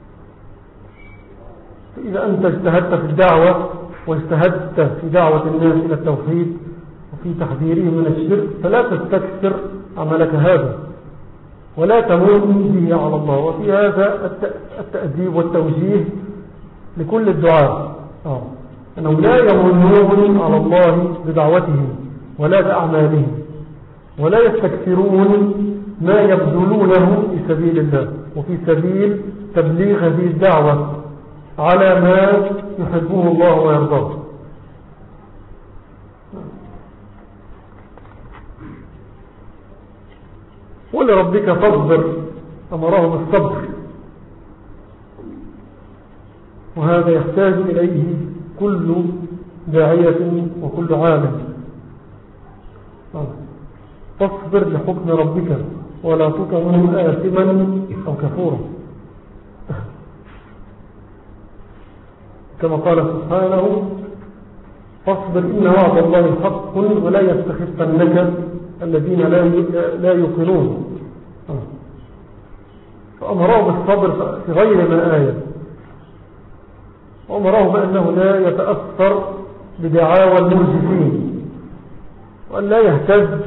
إذا أنت اجتهدت في الدعوة واجتهدت في دعوة الناس إلى التوحيد وفي تحذيرهم من الشرك فلا تستكثر عملك هذا ولا تمن به على الله. وفي هذا التأديب والتوجيه لكل الدعاء، آه. أنهم لا يمنون على الله بدعوتهم ولا بأعمالهم، ولا يستكثرون ما يبذلونه في سبيل الله وفي سبيل تبليغ هذه الدعوة على ما يحبه الله ويرضاه. ولربك فاصبر أمره بالصبر، وهذا يحتاج إليه كل داعية وكل عالم. فاصبر لحكم ربك ولا تطع منهم آثما أو كفورا، كما قال سبحانه فاصبر إن وعد الله حق ولا يستخفنك الذين لا يوقنون. فأمره بالصبر في غير ما آية، وأمره بأنه لا يتأثر بدعاوى المرجفين، وأن لا يهتز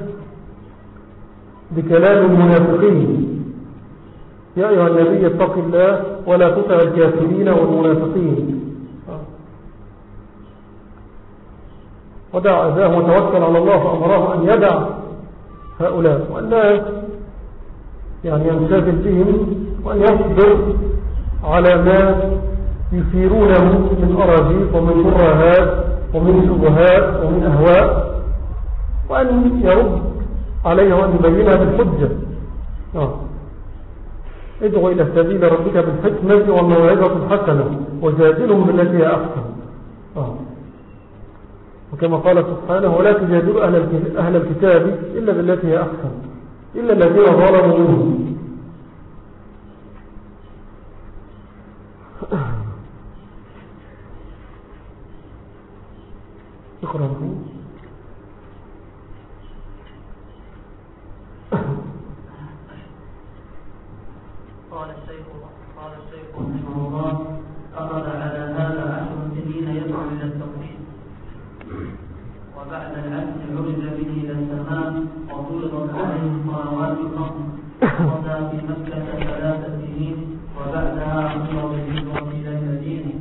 بكلام المنافقين. يا أيها النبي اتق الله ولا تطع الكافرين والمنافقين، ودع أذاه وتوكل على الله. فأمره أن يدع هؤلاء وأن لا يعني ينشغل بهم، وأن يصبر على ما يثيرونه من أراضيق ومن كراهات ومن شبهات ومن أهواء، وأن يرد عليها وأن يبينها بالحجة. آه. ادعو إلى سبيل ربك بالحكمة والموعظة الحسنة وجادلهم بالتي هي أحسن. آه. وكما قال سبحانه ولا تجادلوا أهل الكتاب إلا بالتي هي أحسن إلا الذين ظلموا منهم. اقرأ قال الشيخ قال الشيخ رحمه الله أخذ على هذا عشر سنين يدعو إلى التوحيد، وبعد العبد عرج به إلى السماء وفرضت عليه الصلوات الخمس، وقضى في مكة ثلاث سنين، وبعدها أمر بالهجرة إلى المدينة.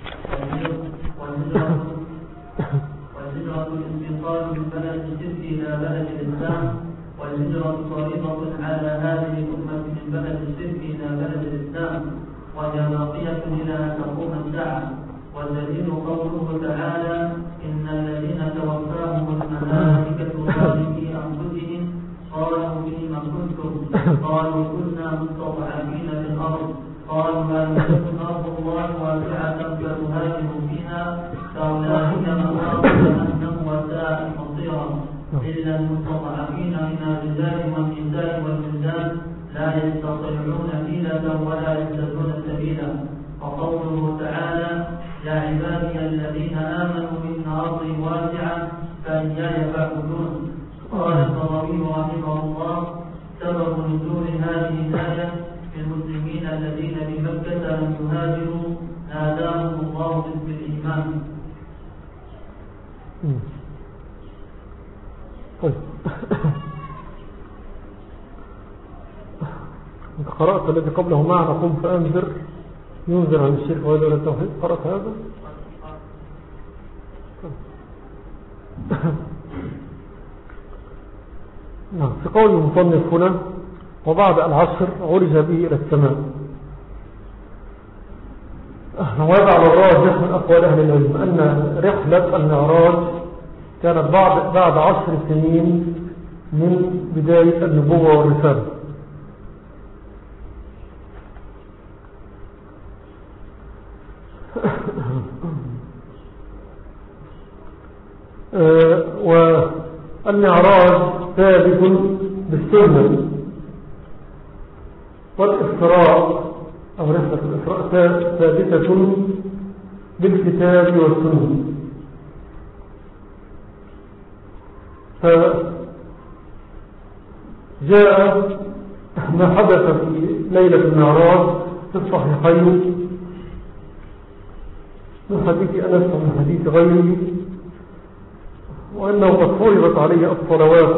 والهجرة الانتقال من بلد الشرك إلى بلد الإسلام، والهجرة فريضة على هذه الأمة من بلد الشرك إلى بلد الإسلام، وهي باقية إلى أن تقوم الساعة. والدليل قوله تعالى إن الذين توفاهم الملائكة ظالمي أنفسهم قالوا فيما كنتم قالوا كنا مستضعفين في الأرض قالوا ألم تكن أرض الله واسعة فتهاجروا فيها فأولئك مأواهم جهنم وساءت مصيرا إلا المستضعفين من الرجال والنساء والولدان لا يستطيعون حيلة ولا يهتدون سبيلا. وقوله تعالى يا عبادي الذين آمنوا إن أرضي واسعة فإياي فاعبدون. قال الطبري رحمه الله سبب نزول هذه الآية في المسلمين الذين بمكة لم يهاجروا ناداهم الله بالإيمان. طيب انت قرأت الذي قبله معنا قم فأنذر ينذر عن الشرك ويدعو إلى التوحيد، قرأت هذا؟ نعم. في قول المصنف هنا وبعد العصر عرج به إلى السماء، وهذا على الراجح من أقوال أهل العلم أن رحلة المعراج كانت بعد, بعد عشر سنين من بداية النبوة والرسالة. والمعراج ثابت بالسنة، والإسراء أو رحلة الإسراء ثابتة بالكتاب والسنة. فجاء ما حدث في ليلة المعراج في الصحيحين من حديث أنس ومن حديث غيره، وأنه قد فرضت عليه الصلوات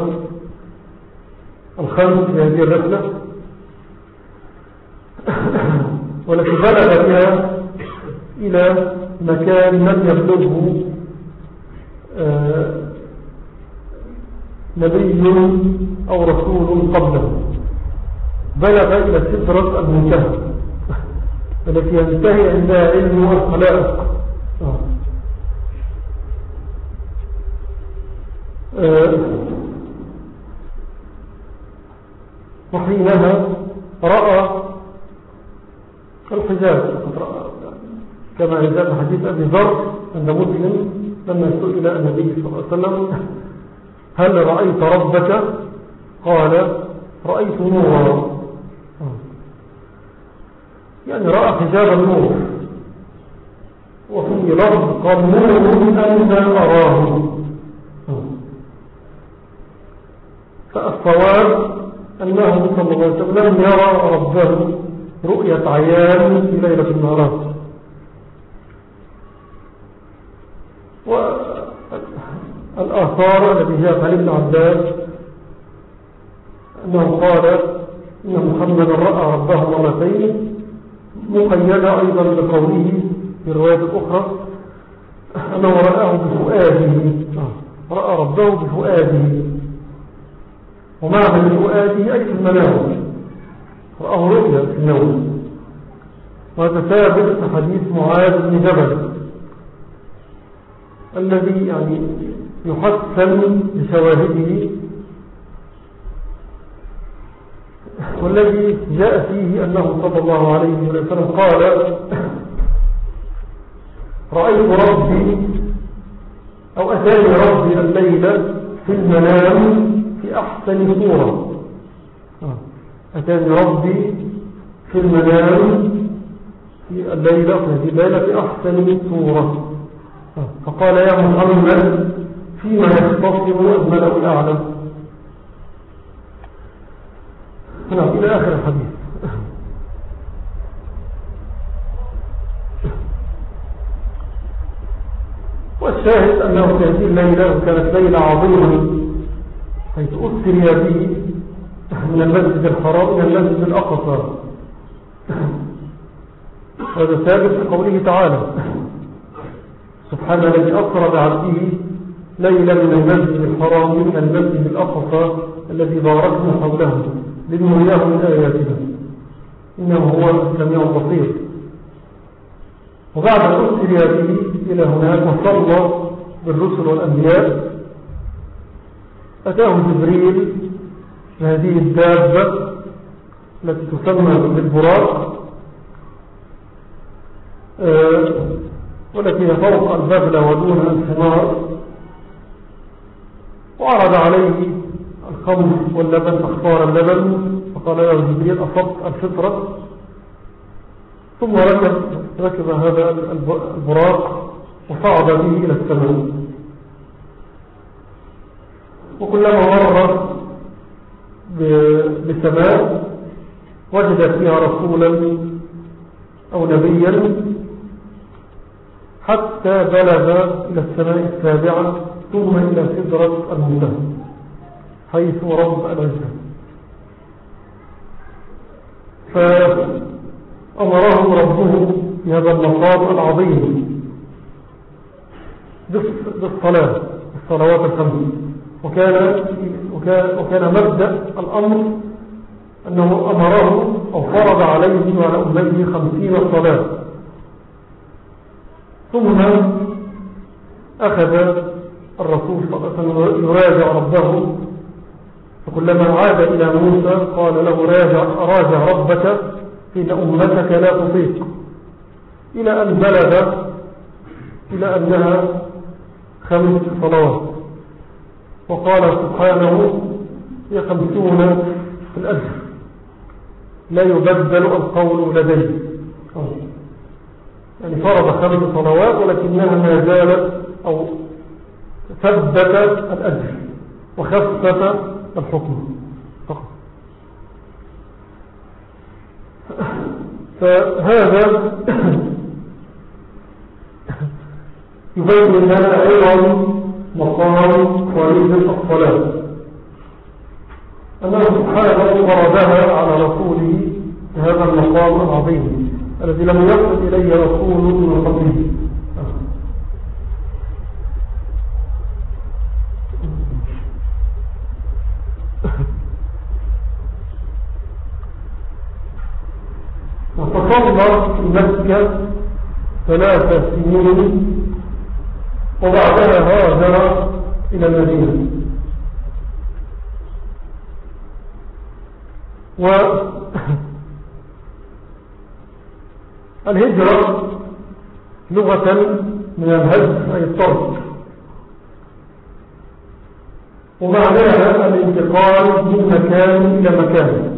الخمس في هذه الرحلة، والتي بلغ بها إلى مكان لم يبلغه نبي أو رسول قبله بلغ إلى سدرة المنتهى التي ينتهي عندها علم الخلائق. آه. آه. وحينها رأى الحجاب كما جاء حديث أبي ذر عند مسلم لما سئل النبي صلى الله عليه وسلم هل رأيت ربك؟ قال رأيت نورا، يعني رأى حجاب النور. وفي لفظ قال نور أنا أراه. فالصواب أنه صلى الله عليه وسلم يرى ربه رؤية عيان في ليلة النهارات. والآثار التي جاءت عن ابن عباس أنه قال إن محمد رأى ربه مرتين، مقيدة أيضا بقوله في الرواية الأخرى أنه رآه بفؤاده، رأى ربه بفؤاده، ومعنى بفؤاده أي في المنام، رآه رؤيا في النوم. وهذا ثابت في حديث معاذ بن جبل الذي يعني يحسن بشواهده، والذي جاء فيه أنه صلى الله عليه وسلم قال رأيت ربي أو أتاني ربي الليلة في المنام في أحسن صورة. أتاني ربي في المنام في الليلة في هذه الليلة في أحسن صورة. فقال يا محمد فيما يختصم الملأ الأعلى. نعم إلى آخر الحديث. والشاهد أنه في هذه الليلة كانت ليلة عظيمة حيث أسري به من المسجد الحرام إلى المسجد الأقصى. هذا ثابت في قوله تعالى سبحان الذي أسرى بعبده ليلا من المسجد الحرام إلى المسجد الأقصى الذي باركنا حوله لنريه من آياتنا إنه هو السميع البصير. وبعد أن أسري به إلى هناك وصلى بالرسل والأنبياء أتاه جبريل هذه الدابة التي تسمى بالبراق، أه والتي هي فوق البغلة ودون الحمار، وعرض عليه الخمر واللبن فاختار اللبن فقال يا جبريل أصبت الفطرة. ثم ركب, ركب هذا البراق وصعد به إلى السماء. وكلما مر بسماء وجد فيها رسولا أو نبيا حتى بلغ إلى السماء السابعة ثم إلى سدرة المنتهى حيث رب العزة. فأمره ربه بهذا المقام العظيم بالصلاة الصلوات الخمس. وكان, وكان, وكان مبدأ الأمر أنه أمره أو فرض عليه وعلى أمته خمسين صلاة. ثم أخذ الرسول صلى الله عليه وسلم يراجع ربه، فكلما عاد إلى موسى قال له راجع, راجع ربك إن أمتك لا تطيق، إلى أن بلغ إلى أنها خمس صلوات. وقال سبحانه هي خمسون في الأجر لا يبدل القول لديه، يعني فرض خمس صلوات ولكنها ما زالت أو ثبت الأجر وخفت الحكم فقط. فهذا يبين لنا أيضا مقام فريضة الصلاة، أنه سبحانه فرضها على رسوله هذا المقام العظيم الذي لم يصل إليه رسول من قبله. وتصلى في مكة ثلاث سنين وبعدها هاجر إلى المدينة. والهجرة لغة من الهجر أي الطرد، ومعناها الانتقال من مكان إلى مكان.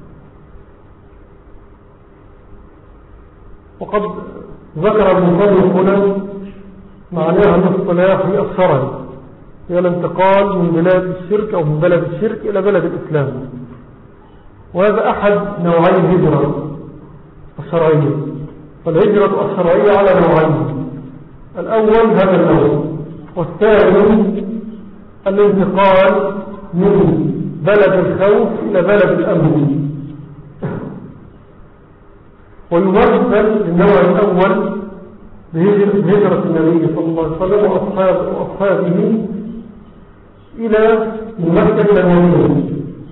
وقد ذكر المصنف هنا معناها الاصطلاح الشرعي هي الانتقال من بلاد الشرك أو من بلد الشرك إلى بلد الإسلام، وهذا أحد نوعي الهجرة الشرعية. فالهجرة الشرعية على نوعين: الأول هذا النوع، والثاني الانتقال من بلد الخوف إلى بلد الأمن. ويمثل النوع الأول بهجرة النبي صلى الله عليه وسلم وأصحابه إلى مكة إلى المدينة،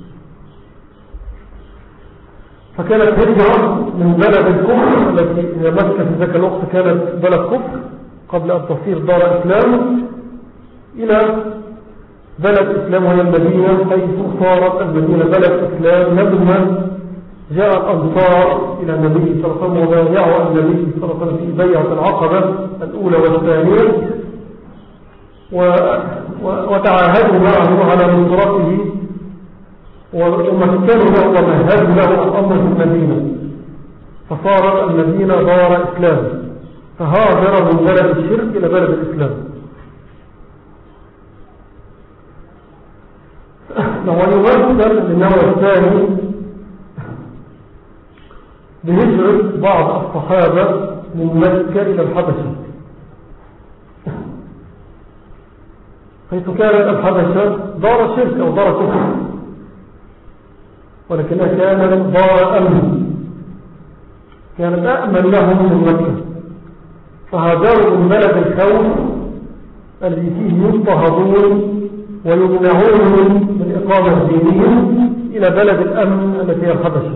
فكانت هجرة من بلد الكفر التي هي مكة في ذاك الوقت كانت بلد كفر قبل أن تصير دار إسلام إلى بلد إسلام وهي المدينة، حيث صارت المدينة بلد إسلام لما جاء الأنصار إلى النبي صلى الله عليه وسلم وبايعوا النبي صلى الله عليه وسلم في بيعة العقبة الأولى والثانية، وتعاهدوا معه على نصرته ومكنوا له ومهدوا له الأمر في المدينة، فصارت المدينة دار إسلام، فهاجر من بلد الشرك إلى بلد الإسلام. ويمثل النوع الثاني بهجرة بعض الصحابة من مكة إلى الحبشة، حيث كانت الحبشة دار شرك أو دار كفر، ولكنها كانت دار أمن، كانت أأمن لهم من مكة، فهاجروا من بلد الخوف الذي فيه يضطهدون ويمنعون من إقامة دينهم إلى بلد الأمن التي هي الحبشة.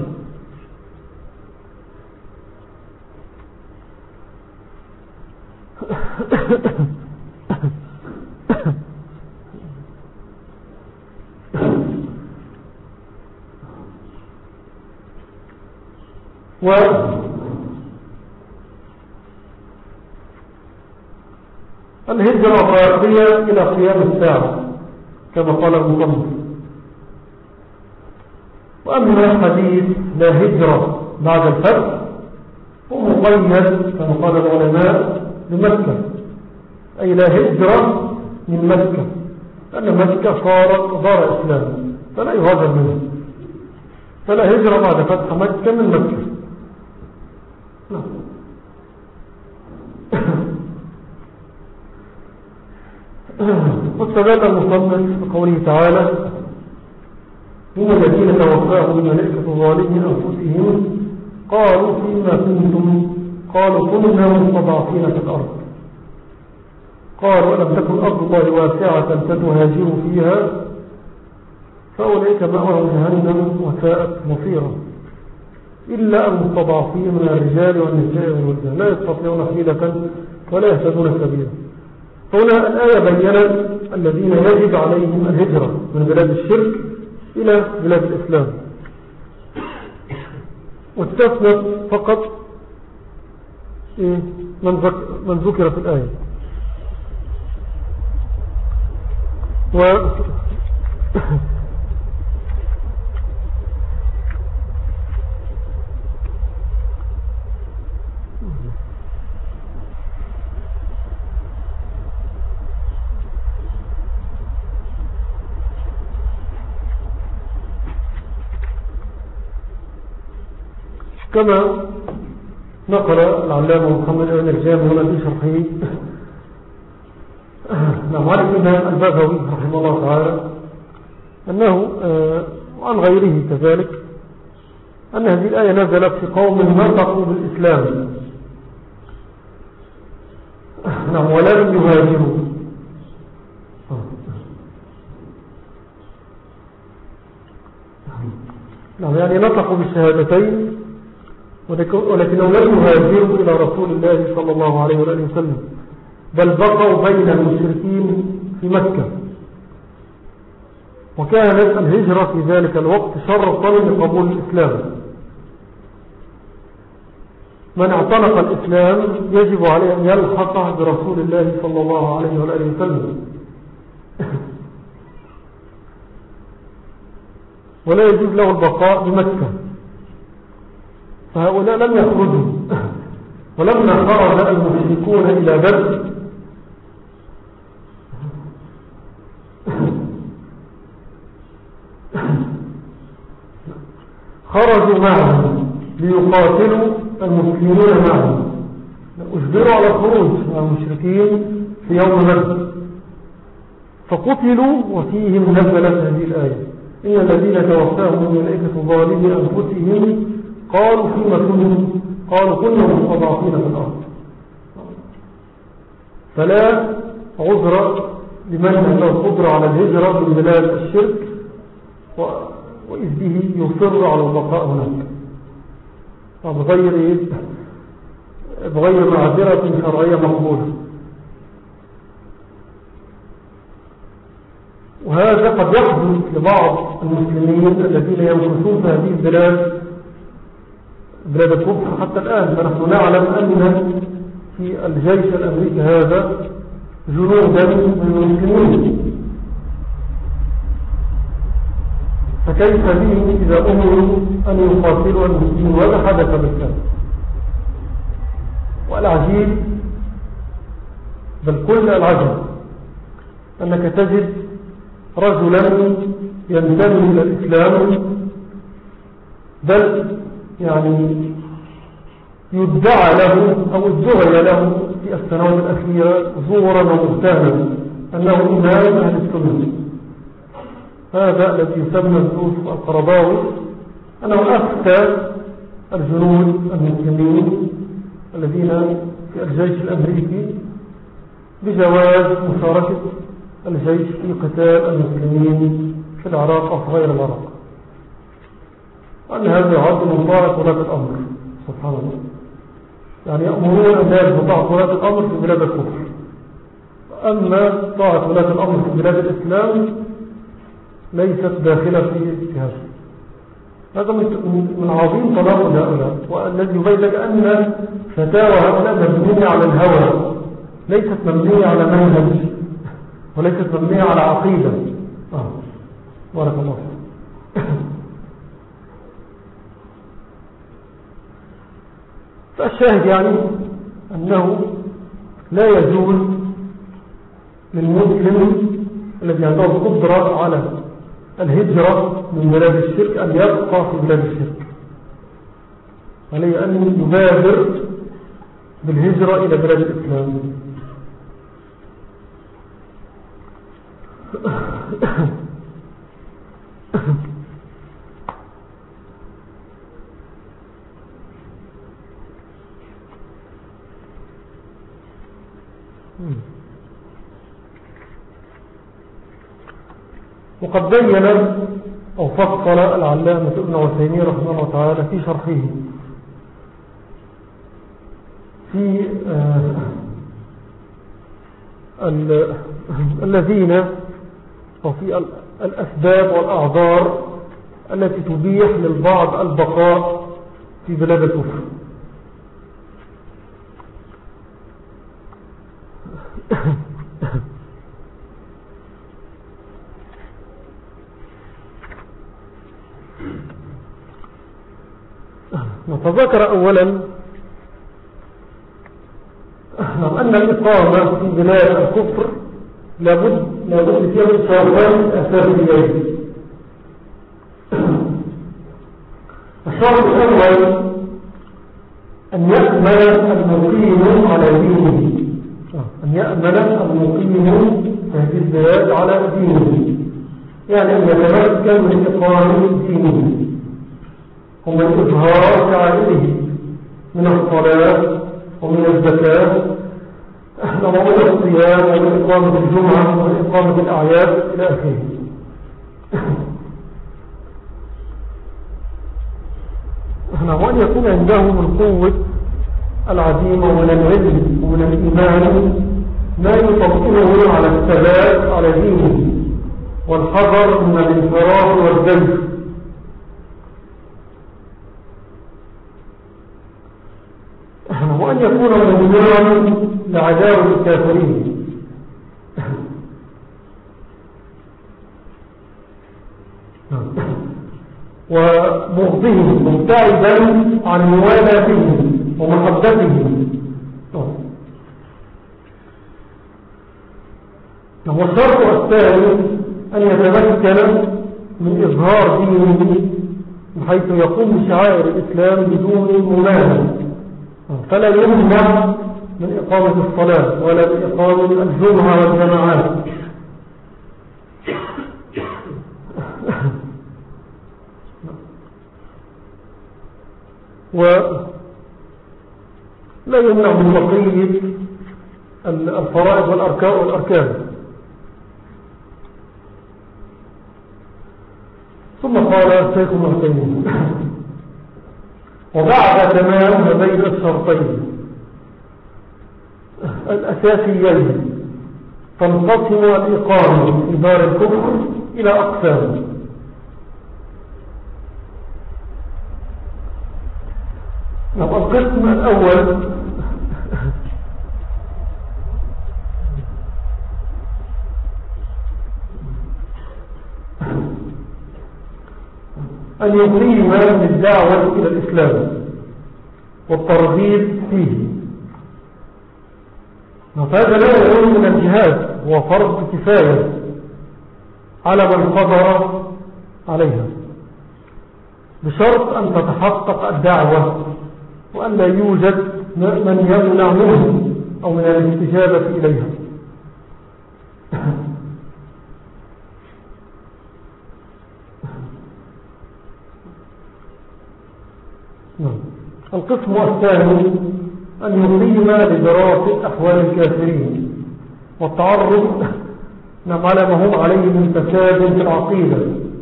والهجرة باقية إلى قيام الساعة كما قال المصنف. وأما حديث لا هجرة بعد الفتح هو مقيد كما قال العلماء بمكة، أي لا هجرة من مكة، لأن مكة صارت دار إسلام فلا يهاجر منه، فلا هجرة بعد فتح مكة من مكة. واستدل المصنف بقوله تعالى: هم الذين توفاهم الملائكة ظالمين أنفسهم قالوا فيما كنتم قالوا كنا مستضعفين في الأرض قالوا ألم تكن أرض الله واسعة فتهاجروا فيها فأولئك مأواهم جهنم وساءت مصيرا إلا المستضعفين من الرجال والنساء والولدان لا يستطيعون حيلة ولا يهتدون سبيلا. هنا الآية بيّنت الذين يجب عليهم الهجرة من بلاد الشرك إلى بلاد الإسلام، واستثنت فقط من ذكر في الآية. و كما نقل العلامة محمد بن الجام هنا في شرحه نعم عن الإمام البغوي رحمه الله تعالى أنه وعن غيره كذلك أن هذه الآية نزلت في قوم نطقوا بالإسلام نعم ولم يهاجروا، نعم يعني نطقوا بالشهادتين ولكنهم لم يهاجروا إلى رسول الله صلى الله عليه وآله وسلم، بل بقوا بين المشركين في مكة. وكانت الهجرة في ذلك الوقت شرطا لقبول الإسلام. من اعتنق الإسلام يجب عليه أن يلحق برسول الله صلى الله عليه وآله وسلم، ولا يجوز له البقاء بمكة. فهؤلاء لم يخرجوا. ولما خرج المشركون إلى بدر خرجوا معهم ليقاتلوا المسلمين معهم، أجبروا على الخروج مع المشركين في يوم بدر، فقتلوا وفيهم نزلت هذه الآية: إن الذين توفاهم الملائكة ظالمي أنفسهم قالوا فيما كنتم قالوا كنا مستضعفين في الأرض. فلا عذر لمن عنده القدرة على الهجرة من بلاد الشرك وإذ به يصر على البقاء هناك بغير بغير معذرة شرعية مقبولة. وهذا قد يحدث لبعض المسلمين الذين يمكثون في هذه البلاد بلاد الكفر حتى الآن. فنحن نعلم أن في الجيش الأمريكي هذا جنودا من المسلمين، فكيف بهم إذا أمروا أن يقاتلوا المسلمين؟ وهذا حدث بالفعل. والعجيب بل كل العجب أنك تجد رجلا ينتمي إلى الإسلام، بل يعني يدعى له أو ادعي له في السنوات الأخيرة زورا ومهتما أنه إمام أهل السنة. هذا الذي يسمى الزوف القرضاوي أنه أفتى الجنود المسلمين الذين في الجيش الأمريكي بجواز مشاركة الجيش في قتال المسلمين في العراق أو في غير العراق، وأن هذا يعد من طاعة ولاة الأمر. سبحان الله، يعني يأمرون الناس بطاعة ولاة الأمر في بلاد الكفر، أما طاعة ولاة الأمر في بلاد الإسلام ليست داخلة في هذا. هذا من عظيم تناقض هؤلاء، والذي يبين لك أن فتاوى هؤلاء مبنية على الهوى، ليست مبنية على منهج، وليست مبنية على عقيدة. آه. بارك الله فيك. فالشاهد يعني أنه لا يجوز للمسلم الذي عنده القدرة على الهجرة من بلاد الشرك أن يبقى في بلاد الشرك، عليه أن يبادر بالهجرة إلى بلاد الإسلام. وقد بين أو فصل العلامة ابن عثيمين رحمه الله تعالى في شرحه في آه الذين أو في الأسباب والأعذار التي تبيح للبعض البقاء في بلاد الكفر. نتذكر أولا أن الإقامة في بلاد الكفر لابد لابد فيها من شرطين أساسيين. الشرط الأول أن يأمن المقيم على دينه، أن يأمن المقيم في هذه البلاد على دينه، يعني أن يتمكن من إقامة دينه ومن إظهار شعائره من الصلاة ومن الزكاة ومن الصيام ومن إقامة الجمعة ومن إقامة الأعياد إلى آخره. وأن وأن يكون عنده من قوة العزيمة ومن العلم ومن الإيمان ما يطمئنه على الثبات على دينه والحذر من الانفراد والزيف. وأن يكون مديرا لعداوة الكافرين ومغضهم مبتعدا عن موالاتهم ومحبتهم. والشرط الثاني أن يتمكن من إظهار دينه بحيث يقوم بشعائر الإسلام بدون ممانعة، فلا يمنع من إقامة الصلاة ولا بإقامة الجمعة والجماعات. ولا يمنع من بقية الفرائض والأركان. ثم قال الشيخ ابن تيمية: وبعد تمام بين الشرطين الأساسيين تنقسم الإقامة في دار الكفر إلى أقسام. القسم الأول أن يقيم بالدعوة إلى الإسلام والترغيب فيه، فهذا لا يعود من الجهاد، هو فرض كفاية على من قدر عليها، بشرط أن تتحقق الدعوة وأن لا يوجد من يمنع منه أو من الاستجابة إليها. القسم الثاني أن يقيم لدراسة أحوال الكافرين والتعرض على ما هم عليه من فساد في العقيدة،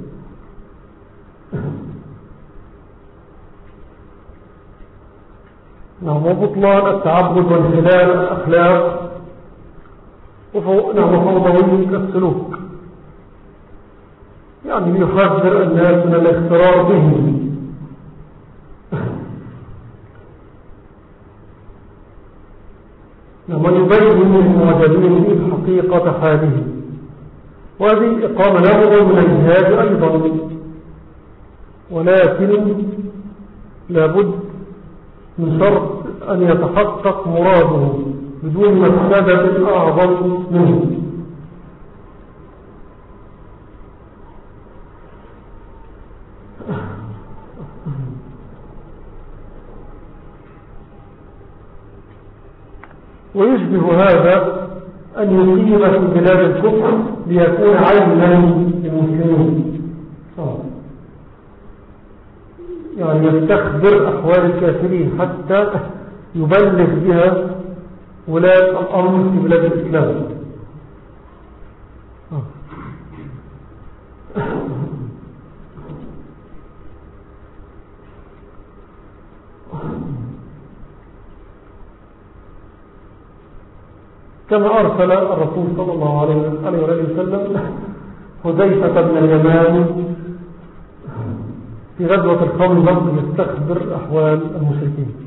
وبطلان التعبد وانحلال الأخلاق وفوضوية السلوك، يعني يحذر الناس من الاغترار بهم ومن يبين للمعجبين حقيقة حاله. وهذه إقامة نوع من الجهاد أيضا، ولكن لابد من شرط أن يتحقق مراده بدون مفسدة أعظم منه. ويشبه هذا أن يقيم في بلاد الكفر ليكون عينا للمسلمين، يعني يستخبر أحوال الكافرين حتى يبلغ بها ولاة الأمر في بلاد الإسلام. كما أرسل الرسول صلى الله عليه وسلم حذيفة بن اليمان في غزوة الخندق يستخبر أحوال المشركين.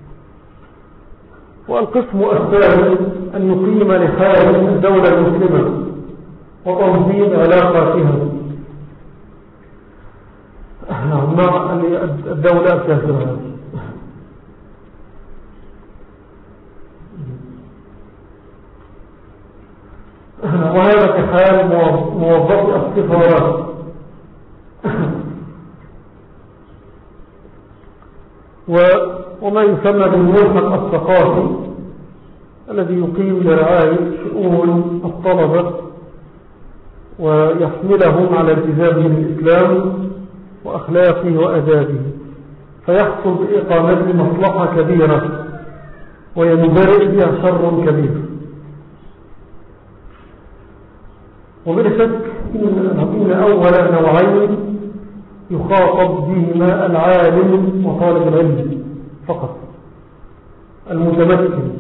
والقسم الثالث أن يقيم لحال الدولة المسلمة وتنظيم علاقاتها مع الدولة الكافرة. وهذا كحال موظف السفارات وما يسمى بالملحق الثقافي الذي يقيم لرعاية شؤون الطلبة ويحملهم على التزامهم بالإسلام وأخلاقه وأدابه، فيحصل بإقامته مصلحة كبيرة وينبرئ بها شر كبير. وبلا شك إن أول نوعين يخاطب بهما العالم وطالب العلم فقط المتمكن،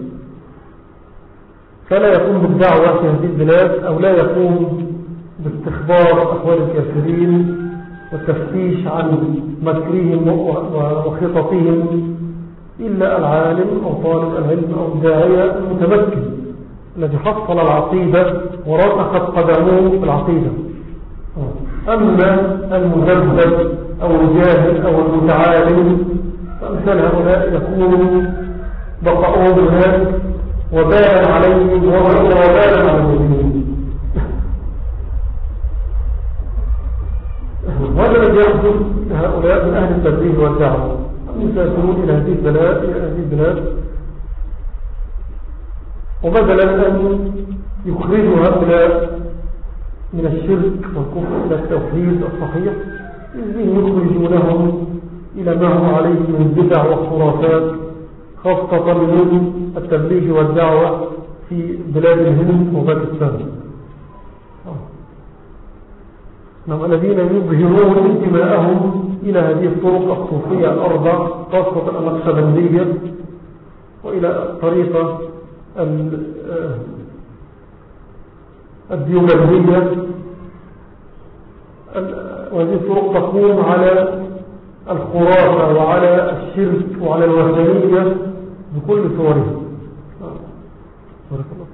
فلا يقوم بالدعوة في هذه البلاد أو لا يقوم باستخبار أحوال الكافرين والتفتيش عن مكرهم وخططهم إلا العالم أو طالب العلم أو الداعية المتمكن الذي حصل العقيدة ورسخت قدمه في العقيدة. أما المذبذب أو الجاهل أو المتعالم فأمثال هؤلاء يكون بقاؤهم هناك وبالا عليهم وبالا على المؤمنين. وهذا الذي يحدث لهؤلاء من أهل التبليغ والدعوة، يسافرون إلى هذه البلاد إلى هذه البلاد وبدلا أن يخرجوا هؤلاء من الشرك والكفر إلى التوحيد الصحيح يخرجونهم إلى ما هو عليه من بدع وخرافات، خاصة من التبليغ والدعوة في بلاد الهند وباكستان. نعم، الذين يظهرون انتماءهم إلى هذه الطرق الصوفية الأربع خاصة النقشبندية وإلى الطريقة الديوبندية، وهذه الطرق تقوم على الخرافة وعلى الشرك وعلى الوثنية بكل صورها. بارك الله.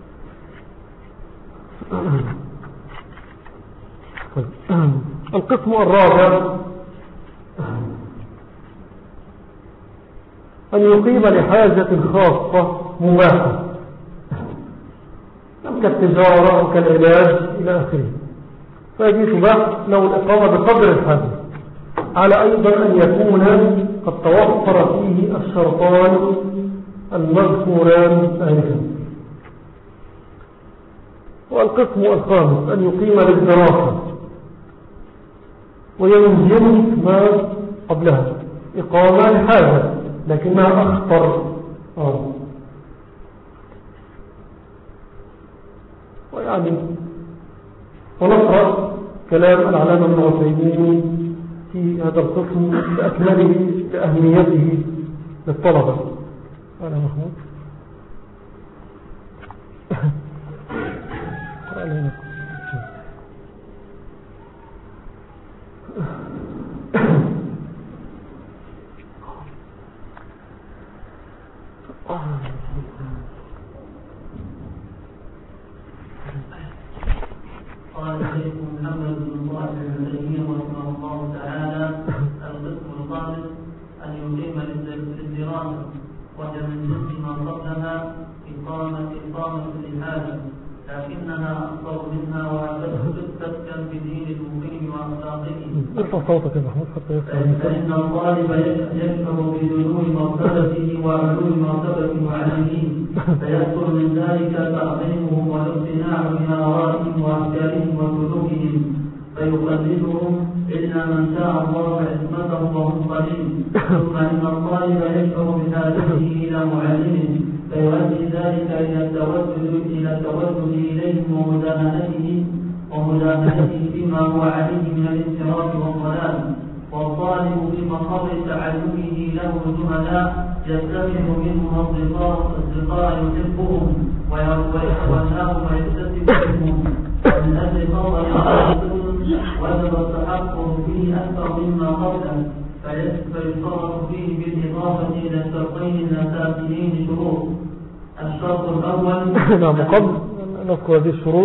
القسم الرابع أن يقيم لحاجة خاصة مباحة كالتجارة أو كالعلاج إلى آخره، فهذه تباح له الإقامة بقدر الحاجة، على أيضا أن يكون قد توفر فيه الشرطان المذكوران آنفا. والقسم الخامس أن يقيم للدراسة وينجم ما قبلها إقامة لحاجة لكنها أخطر. آه. ويعني ونقرأ كلام العلامة ابن عثيمين في هذا القسم بأكمله بأهميته للطلبة. أنا محمود قرأ لنا قال الشيخ محمد بن صالح العثيمين رحمه الله تعالى: القسم الخامس أن يقيم للدراسة وهي من جنس ما قبلها إقامة إقامة الحاجة، لكنها أكثر منها وتسكن في دين المقيم وأخلاقه. ارفع صوتك يا محمود حتى يفهم. فإن الطالب يشعر بدنو مرتبته وعلو مرتبته عليه، فيحصل من ذلك تعظيمهم والاقتناع بآرائهم وأفكارهم وسلوكهم، فيقلدهم إلا من شاء الله عصمته وهم قليل. ثم إن الطالب يشعر بحاجته إلى معلمه، فيؤدي ذلك إلى التوسل إلى التوسل إليهم ومداهنته ومداهنته فيما هو عليه من الانحراف والضلال. والطالب في مقر تعلمه له زملاء يتخذ منهم أصدقاء أصدقاء يحبهم ويتولاهم ويكتسب منهم، ومن أجل فضل وجب التحقق فيه أكثر مما قبله، فيتصرف فيه بالإضافة إلى الشرطين الأساسيين شروط. الشرط الأول نعم، قبل نذكر هذه الشروط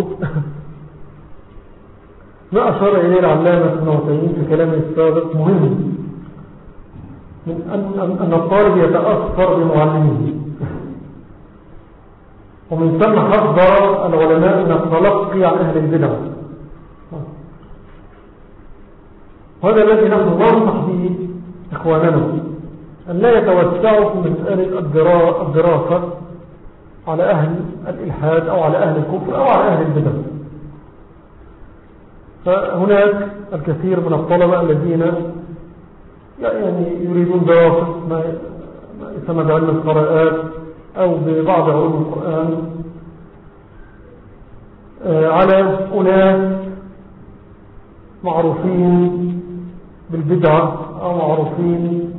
ما أشار إليه العلامة ابن عثيمين في كلامه السابق مهم، من أن, أن الطالب يتأثر بمعلمه، ومن ثم حذر العلماء من التلقي عن أهل البدع. وهذا الذي نحن ننصح به إخواننا، أن لا يتوسعوا في مسألة الدراسة على أهل الإلحاد أو على أهل الكفر أو على أهل البدع. فهناك الكثير من الطلبة الذين يعني يريدون دراسة ما يسمى بعلم القراءات أو ببعض علوم القرآن على أناس معروفين بالبدعة أو معروفين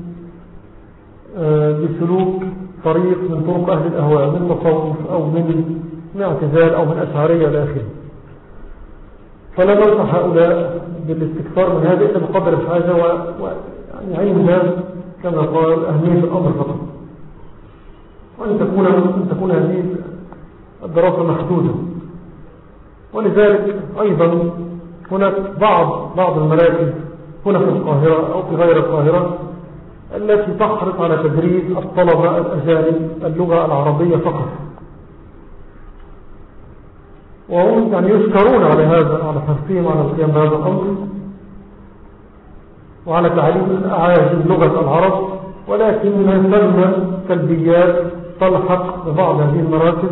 بسلوك طريق من طرق أهل الأهواء من تصوف أو من من اعتزال أو من أشعرية إلى آخره. فلا ننصح هؤلاء بالاستكثار من هذا إلا بقدر الحاجة ويعني عين كما قال أهمية الأمر فقط، وأن تكون, أن تكون هذه الدراسة محدودة. ولذلك أيضا هناك بعض بعض المراكز هنا في القاهرة أو في غير القاهرة التي تحرص على تدريس الطلبة الأجانب اللغة العربية فقط، وهم يعني يشكرون على هذا، على حرصهم على القيام بهذا الأمر وعلى تعليم الأعاجم لغة العرب، ولكن ثم سلبيات تلحق ببعض هذه المراكز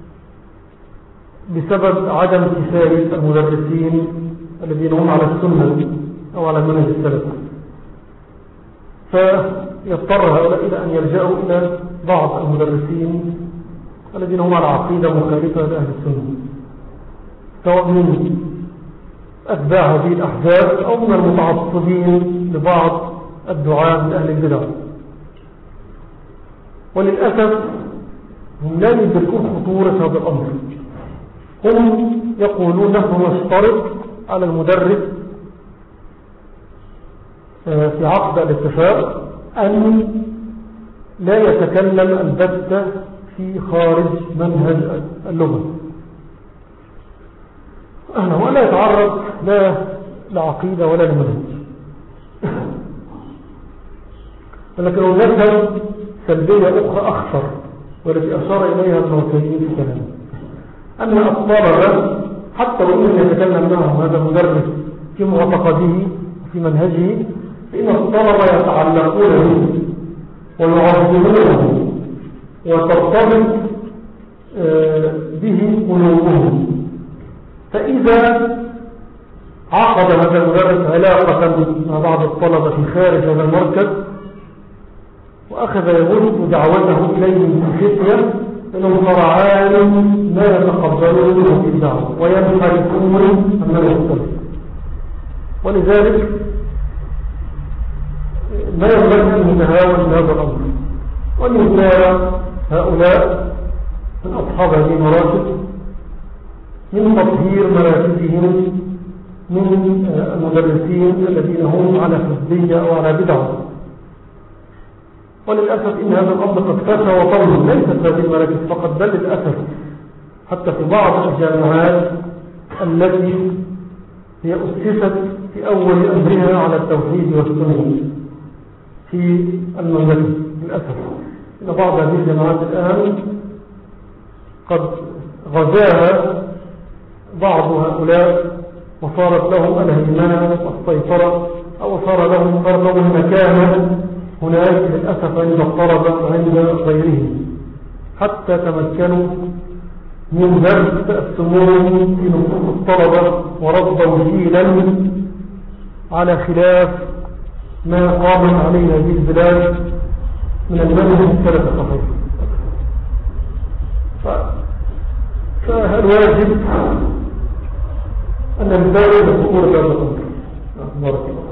بسبب عدم كفاية المدرسين الذين هم على السنة أو على منهج السلف، فيضطر هؤلاء إلى أن يلجأوا إلى بعض المدرسين الذين هم على عقيدة مخالفة لأهل السنة، سواء من أتباع هذه الأحزاب أو من المتعصبين لبعض الدعاة من أهل البدع. وللأسف هم لا يدركون خطورة هذا الأمر. هم يقولون نحن نشترط على المدرس في عقد الاتفاق أن لا يتكلم البتة في خارج منهج اللغة، ولا يتعرض لا لعقيدة ولا لمنهج. ولكن هناك سلبية أخرى أخطر والتي أشار إليها ابن عثيمين في كلامه، أن الطلبة حتى لو لم يتكلم معهم هذا المدرس في معتقده وفي منهجه، فإن الطلبة يتعلقون به ويعظمونه وترتبط به قلوبهم. فإذا عقد هذا المدرس علاقة مع بعض الطلبة في خارج هذا المركز وأخذ يبث دعوته إليهم في فتية، فإنهم فرعان ما يتقبلون في الدعوة وينحرفون عن السلف. ولذلك لا ينبغي أن نتهاون بهذا الأمر، وأن يختار هؤلاء من أصحاب هذه المراكز من تطهير مراكزهم من المدرسين الذين هم على حزبية أو على بدعة. وللأسف إن هذا الأمر قد فشى وطول، ليست هذه المراكز فقط بل للأسف حتى في بعض الجامعات التي هي أسست في أول أمرها على التوحيد والسنة في المملكة. للأسف إن بعض هذه الجامعات الآن قد غزاها بعض هؤلاء وصارت لهم الهيمنة والسيطرة، أو صار لهم صار لهم مكانة هناك للأسف عند الطلبة وعند غيرهم، حتى تمكنوا من درس السموم في نفوس الطلبة وربوا جيلا على خلاف ما قامت عليه هذه البلاد من المنهج السلف الصحيح. فالواجب أن نبدأ بخطورة هذا الأمر. بارك الله.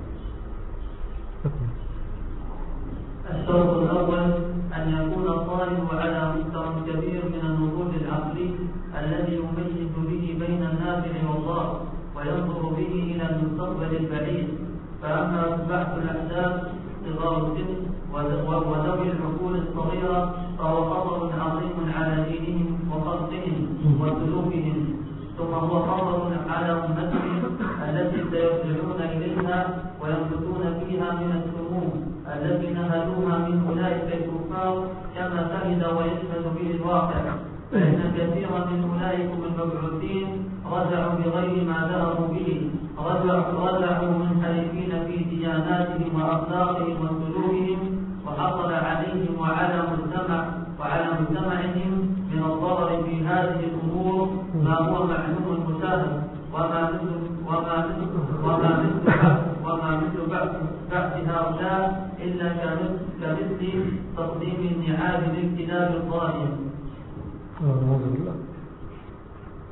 الشرط الأول أن يكون الطالب على مستوى كبير من النضوج العقلي الذي يميز به بين النافع والله وينظر به إلى المستقبل البعيد. فأما بعض الأحداث صغار السن وذوي العقول الصغيرة فهو خطر عظيم على دينهم وخلقهم وسلوكهم، ثم هو خطر على أمتهم التي سيرجعون إليها وينبتون فيها من السموم التي نهلوها من أولئك الكفار كما شهد ويشهد به الواقع. فإن كثيرا من أولئك المبعوثين رجعوا بغير ما ذهبوا به، رجعوا, رجعوا منحرفين في دياناتهم وأخلاقهم وسلوكهم، وحصل عليهم وعلى مجتمع وعلى مجتمعهم من الضرر في هذه الأمور ما هو معلوم مشاهد، وما مثل وما مثل وما مثل وما مثل بعث هؤلاء إلا كمثل تقديم النعال للكلاب الضالين.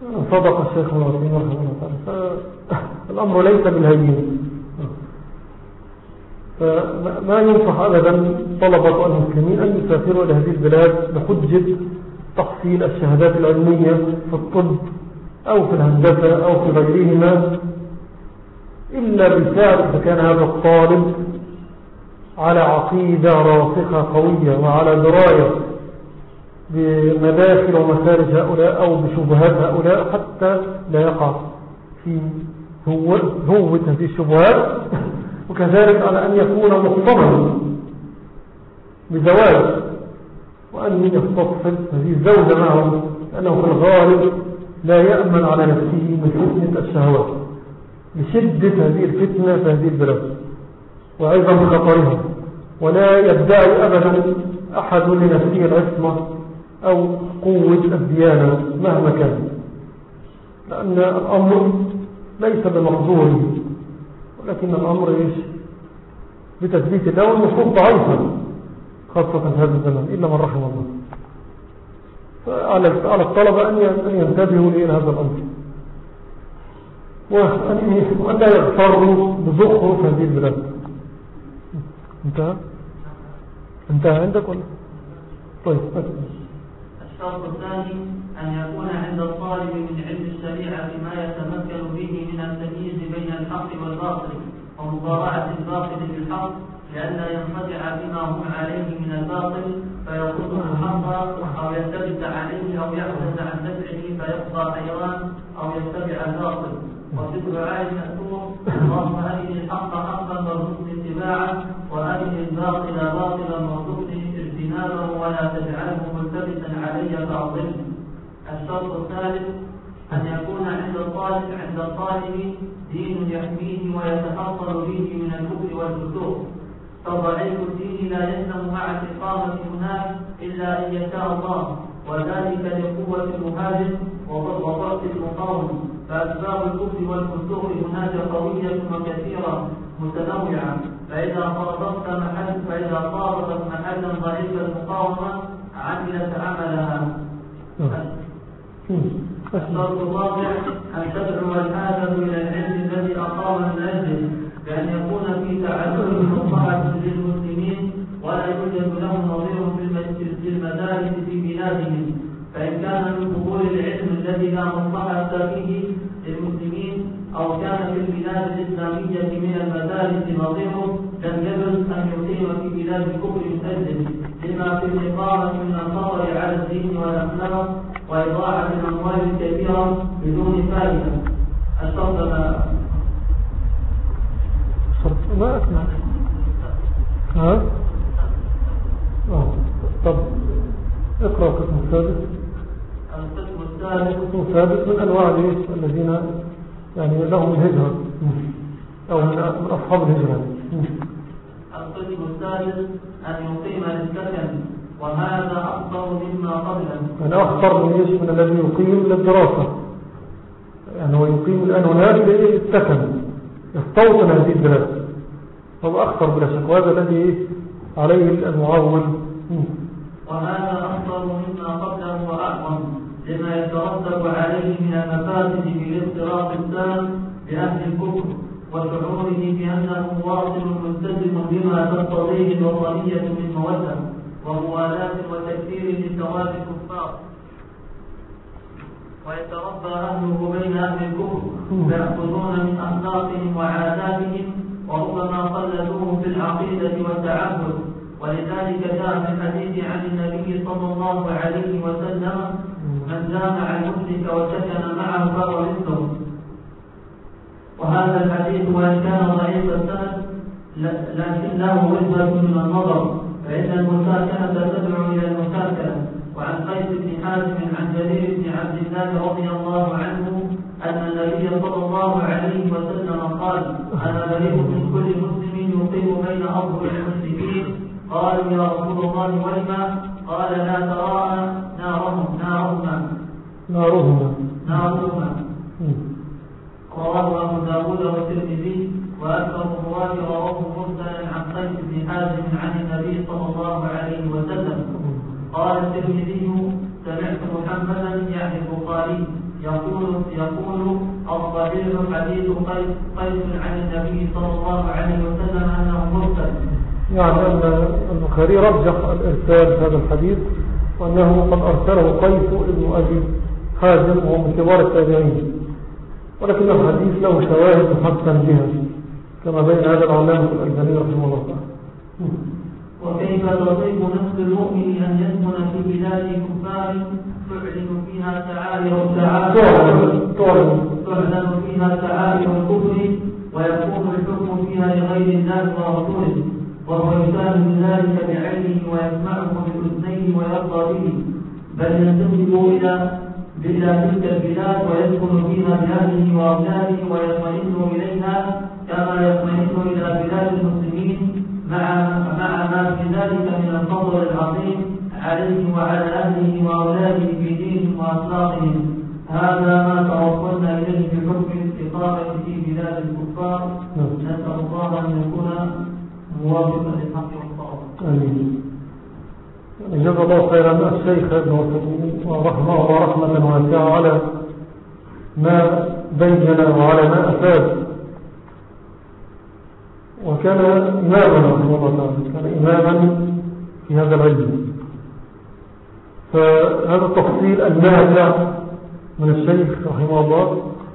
صدق الشيخ ابن عثيمين رحمه الله تعالى. الأمر ليس بالهين، فما ينصح أبدا طلبة المسلمين أن يسافروا إلى هذه البلاد بحجة تحصيل الشهادات العلمية في الطب أو في الهندسة أو في غيرهما، إلا بالفعل إذا كان هذا الطالب على عقيدة راسخة قوية وعلى دراية بمداخل ومخارج هؤلاء أو بشبهات هؤلاء حتى لا يقع في هوة هذه الشبهات، وكذلك على أن يكون مقتضى بزواج وأن يستصحب هذه الزوجة معه، لأنه في الغالب لا يأمن على نفسه من فتنة الشهوات لشدة هذه الفتنة في هذه البلاد وأيضا بخطرها، ولا يدعي أبدا أحد لنفسه العصمة أو قوة الديانة مهما كان، لأن الأمر ليس بمقدوره، ولكن الأمر إيش بتثبيت الله، والنصوص ضعيفة خاصة في هذا الزمن إلا من رحم الله. فعلى الطلبة أن ينتبهوا إلى هذا الأمر، وأن لا يغتروا بزخرف هذه البلاد. انتهى انتهى عندك ولا؟ طيب. الشرط الثاني أن يكون عند الطالب من علم الشريعة ما يتمكن به من التمييز بين الحق والباطل ومضارعة الباطل بالحق، لئلا ينخدع بما هم عليه من الباطل فيقول الحق أو يلتبس عليه أو يعجز عن دفعه فيبقى حيران أو يتبع الباطل. وفي الدعاء المأثور: اللهم أرني الحق حقا وارزقني اتباعه، وأرني الباطل باطلا وارزقني اجتنابه، ولا تجعله ملتبسا علي فأضل. الشرط الثالث أن يكون عند الطالب عند الطالب دين يحميه ويتحصل به من الكفر والفسوق، فضعيف الدين لا يسلم مع الإقامة هناك إلا أن يشاء الله، وذلك لقوة المهاجم وضغط المقاوم، فأسباب الكفر والفسوق هناك قوية وكثيرة متنوعة، فإذا صادفت محل فإذا صادفت محلا ضعيف المقاومة عملت عملها. الشرط الرابع أن تدعو الحاجة إلى العلم الذي أقام من أجله، بأن يكون في تعلم مصلحة للمسلمين ولا يوجد له نظير في المدارس في بلادهم، فإن كان من فضول العلم الذي لا مصلحة فيه للمسلمين أو كان في البلاد الإسلامية من المدارس نظيره لم يجوز أن يقيم في بلاد الكفر من أجله، لما في الإقامة من الخطر على الدين والأخلاق وإضاعة الأموال الكثيرة بدون فائدة. الشرط ما شرط ما أسمع ها آه. طب اقرأ القسم الثالث. القسم الثالث القسم الثالث من أنواع الذين يعني لهم الهجرة أو من أصحاب الهجرة. القسم الثالث أن يقيم للسكن، وهذا أكثر مما قبله. يعني أخطر من من الذي يقيم للدراسة، يعني هو يقيم الآن هناك للسكن يستوطن هذه البلاد، هو أخطر بلا شك، وهذا الذي عليه المعول. وهذا أكثر مما قبله وأعظم لما يترتب عليه من المفاسد بالاختلاط التام بأهل الكفر وشعوره بأنه واصل ملتزم بما تقتضيه الوطنية من مودة وموالاة وتكثير لثواب الكفار، ويتربى أهله بين أهل الكفر فيأخذون من أخلاقهم وعاداتهم وربما قلدوهم في العقيدة والتعبد. ولذلك جاء في الحديث عن النبي صلى الله عليه وسلم: من جامع المشرك وسكن معه فهو مثله. وهذا الحديث وإن كان ضعيف السند لكن له وجهة من النظر، فإن المساكنة تدعو إلى المساكنة. وعن قيس بن حازم عن جرير بن عبد الله رضي الله عنه أن النبي صلى الله عليه وسلم قال: أنا بريء من كل مسلم يقيم بين أظهر المشركين. قالوا: يا رسول الله ولما؟ قال: لا تراءى نارهم نارهما نارهما نارهما رواه أبو داود والترمذي، وأكثر الرواة رواه مرسلا عن قيس بن حازم عن النبي صلى الله عليه وسلم. قال الترمذي: سمعت محمدا يعني البخاري يقول يقول الصحيح حديث قيس قيس عن النبي صلى الله عليه وسلم أنه مرسل. يعني أن البخاري رجح الإرسال في هذا الحديث، وأنه قد أرسله قيس ابن أبي حازم وهو من كبار التابعين، ولكن الحديث له شواهد محسن بها كما بين هذا العلامة الألباني رحمه الله تعالى. وكيف تطيب نفس المؤمن أن يسكن في بلاد كفار تعلن فيها تعالي تعلن تعلن فيها تعالي الكفر ويكون الحكم فيها لغير الله ورسوله، وهو يشاهد من ذلك بعينه ويسمعه بأذنيه ويرضى به، بل ينتسب إلى إلى تلك البلاد ويسكن فيها بأهله وأولاده ويطمئن إليها كما يطمئن إلى بلاد المسلمين، مع مع ما في ذلك من الفضل العظيم عليه وعلى أهله وأولاده في دينهم وأخلاقهم. هذا ما توصلنا إليه بحكم الاستقامة في بلاد الكفار. نسأل الله أن يكون موافقا للحق والصواب. آمين. جزا الله خيرا الشيخ ابن وسلم ورحمه ورحمة واسعة على ما بين وعلى ما أفاد، وكان إماما رحمه الله تعالى، كان إماما في هذا العلم. فهذا التفصيل النافع من الشيخ رحمه الله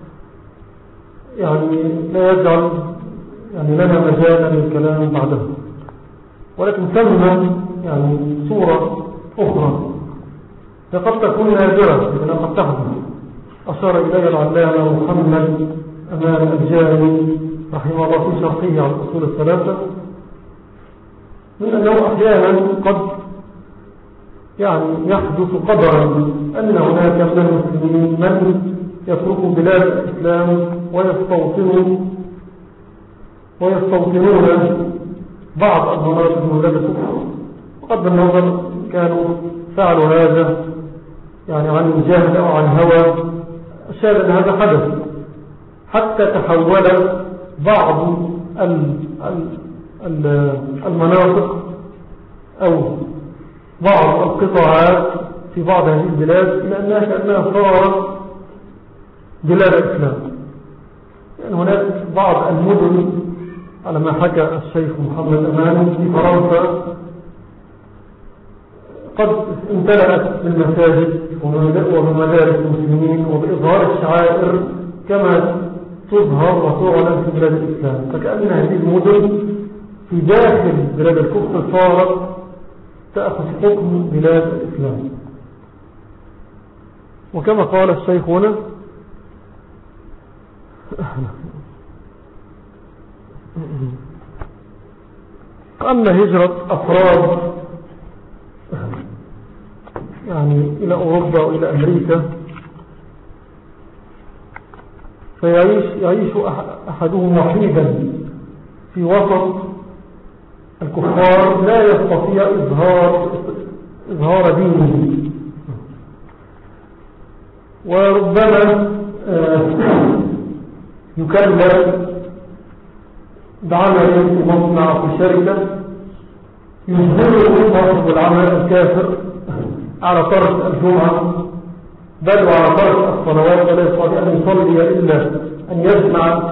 يعني لا يجعل يعني لنا مجالا للكلام بعده، ولكن سمى يعني صورة أخرى قد تكون نادرة لكنها قد تحدث. أشار إليها العلامة محمد أمان الجاني رحمه الله في شرحه على الأصول الثلاثة، من أنه أحيانا قد يعني يحدث قدرا أن هناك من المسلمين من يتركوا بلاد الإسلام ويستوطنوا ويستوطنون بعض المناطق من بلاد الكفر، وقد بالنظر كانوا فعلوا هذا يعني عن جهل أو عن هوى. الشاهد أن هذا حدث حتى تحول بعض المناطق أو بعض القطاعات في بعض هذه البلاد إلى أنها كأنها صارت بلاد الإسلام. يعني هناك بعض المدن على ما حكى الشيخ محمد أمان في فرنسا قد امتلأت بالمساجد وبمدارس المسلمين وبإظهار الشعائر كما تظهر وتعلن في بلاد الإسلام، فكأن هذه المدن في داخل بلاد الكفر صارت تأخذ حكم بلاد الإسلام. وكما قال الشيخ هنا أن هجرة أفراد يعني إلى أوروبا وإلى أمريكا فيعيش يعيش أحدهم وحيدا في وسط الكفار لا يستطيع إظهار إظهار دينه، وربما يكلف بعمل في مصنع في شركة يجبره صاحب العمل الكافر على ترك الجمعة بل وعلى ترك الصلوات، ولا يستطيع أن يصلي إلا أن يجمع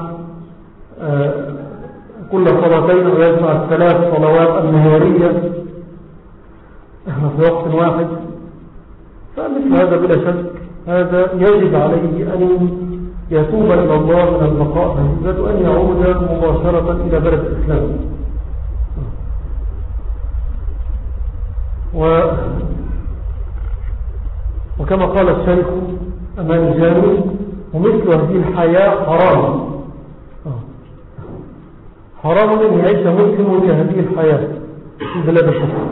كل صلاتين ويجمع الثلاث صلوات النهارية في وقت واحد. فمثل هذا بلا شك هذا يجب عليه أن يتوب إلى الله من البقاء هذا وأن يعود مباشرة إلى بلد الإسلام. و وكما قال الشيخ أمان الجاني ومثل هذه الحياة حرام حرام أن يعيش مسلم في هذه الحياة في بلاد الكفر.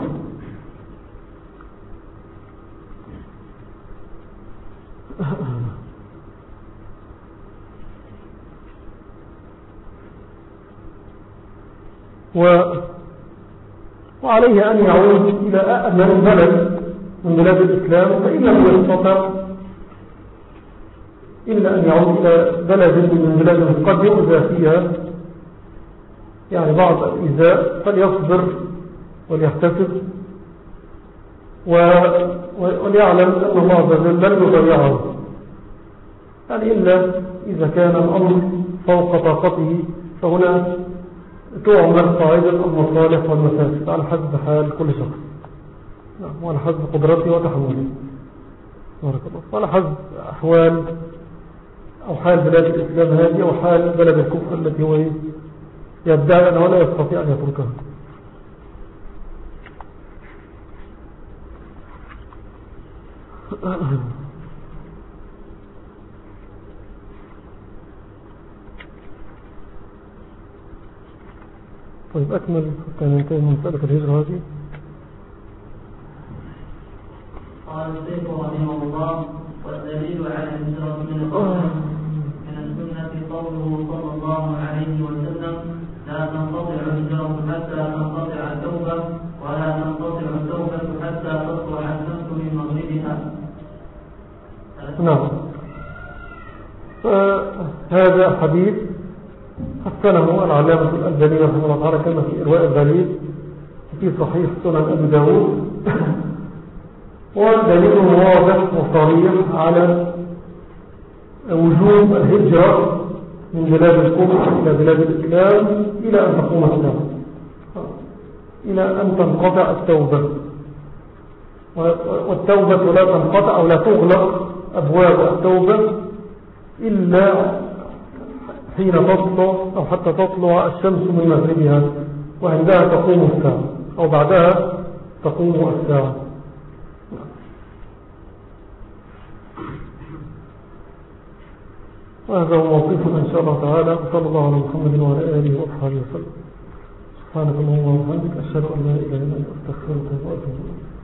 و... وعليه أن يعود إلى أأمن بلد من بلاد الإسلام، فإن لم يستطع إلا أن يعود إلى بلد من بلاد قد يؤذى فيها يعني بعض الإيذاء، فليصبر وليحتسب وليعلم أن الله عز وجل لن يضيعه. يعني إلا إذا كان الأمر فوق طاقته فهنا تعمل قاعدة المصالح والمفاسد على حسب حال كل شخص وعلى حسب قدرته وتحمله وعلى حسب أحوال أو حال بلاد الإسلام هذه أو حال بلد الكفر التي هو يدعي أنه لا يستطيع أن يتركها. طيب أكمل حتى ننتهي من مسألة الهجرة هذه. قال الشيخ رحمه الله: والدليل على الهجرة من السنة من السنة قوله صلى الله عليه وسلم: لا تنقطع الهجرة حتى تنقطع التوبة، ولا تنقطع التوبة حتى تطلع الشمس من مغربها. نعم. فهذا حديث حسنه العلامة الألباني رحمه الله تعالى كما في إرواء الغليل في صحيح سنن أبي داود، والدليل واضح وصريح على وجوب الهجرة من بلاد الكفر إلى بلاد الإسلام إلى أن تقوم الساعة، إلى أن تنقطع التوبة. والتوبة لا تنقطع أو لا تغلق أبواب التوبة إلا حين تطلع أو حتى تطلع الشمس من مغربها، وعندها تقوم الساعة أو بعدها تقوم الساعة. وهذا هو موقفنا إن شاء الله تعالى. صلى الله على محمد وعلى آله وصحبه وسلم. سبحانك اللهم وبحمدك، أشهد أن لا إله إلا أنت، أستغفرك وأتوب إليك.